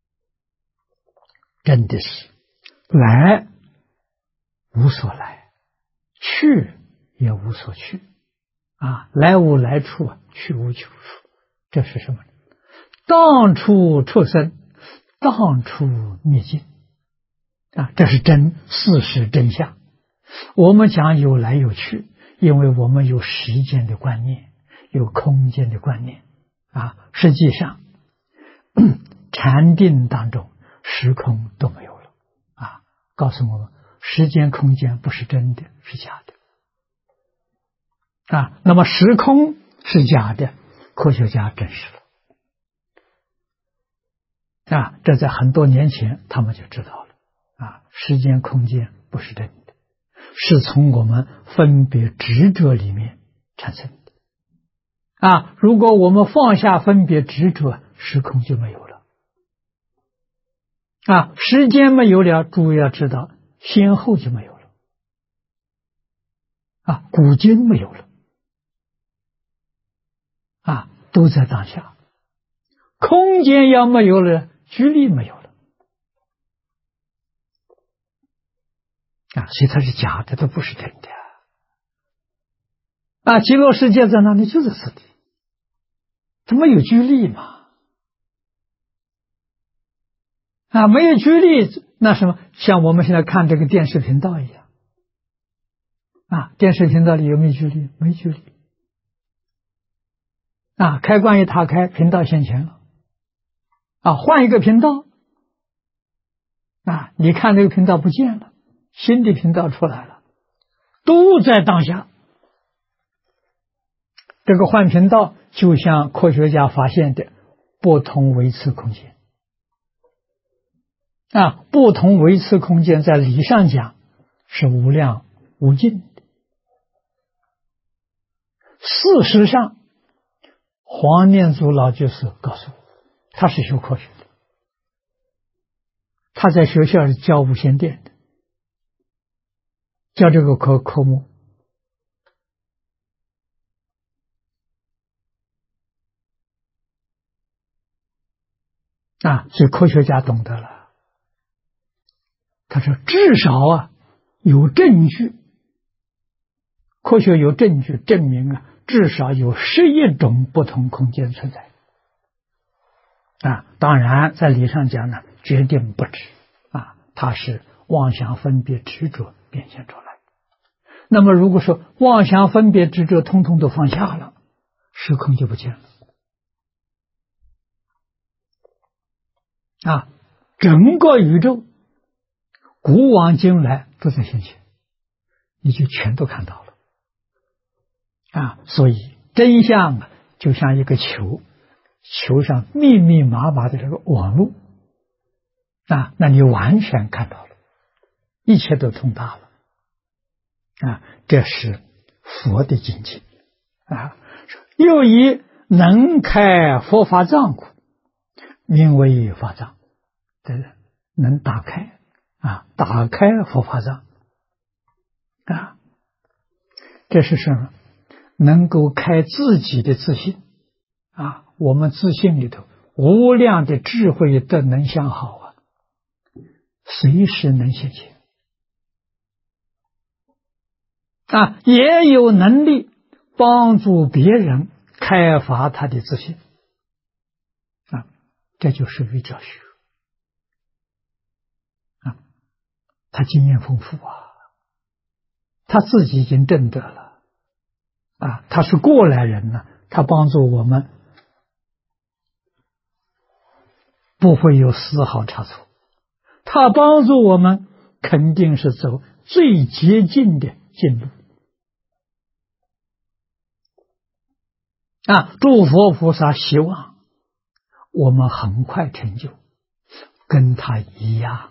真的是来无所来，去也无所去，来无来处，去无去处，这是什么？当处出生，当处灭尽，这是事实真相。我们讲有来有去，因为我们有时间的观念，有空间的观念，实际上禅定当中时空都没有了，告诉我们时间空间不是真的，是假的，那么时空是假的，科学家证实了，这在很多年前他们就知道了，时间空间不是真的，是从我们分别执着里面产生的，如果我们放下分别执着，时空就没有了，时间没有了，诸位要知道先后就没有了，古今没有了，都在当下。空间要没有了，距离没有了，所以它是假的，它不是真的，极乐世界在哪里？就在此地，它没有距离嘛，没有距离，那什么，像我们现在看这个电视频道一样，电视频道里有没有距离？没距离，开关一打开，频道现前了，换一个频道，你看这个频道不见了，新的频道出来了，都在当下。这个换频道就像科学家发现的不同维次空间，不同维次空间在理上讲是无量无尽的。事实上，黄念祖老居士告诉我，他是学科学的，他在学校里教无线电的，教这个科目，所以科学家懂得了。他说至少有证据，科学有证据证明至少有11种不同空间存在。当然在理上讲呢，决定不止，它是妄想分别执着变现出来。那么如果说妄想分别执着通通都放下了，时空就不见了。整个宇宙古往今来都在现前，你就全都看到了。所以真相就像一个球，球上密密麻麻的这个网络，那你完全看到了，一切都通达了。这是佛的境界。又以能开佛法藏故，名为法藏。能打开打开佛法藏这是什么？能够开自己的自信我们自信里头无量的智慧的能相好随时能现前也有能力帮助别人开发他的自信这就是瑜伽学他经验丰富他自己已经证得了他是过来人呢，他帮助我们不会有丝毫差错，他帮助我们肯定是走最捷径的近路诸佛菩萨希望我们很快成就，跟他一样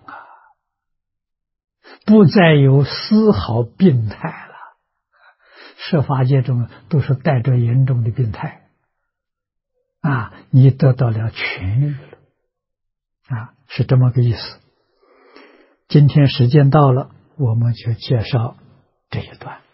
不再有丝毫病态了。设法界中都是带着严重的病态你得到了痊愈了是这么个意思。今天时间到了，我们就介绍这一段。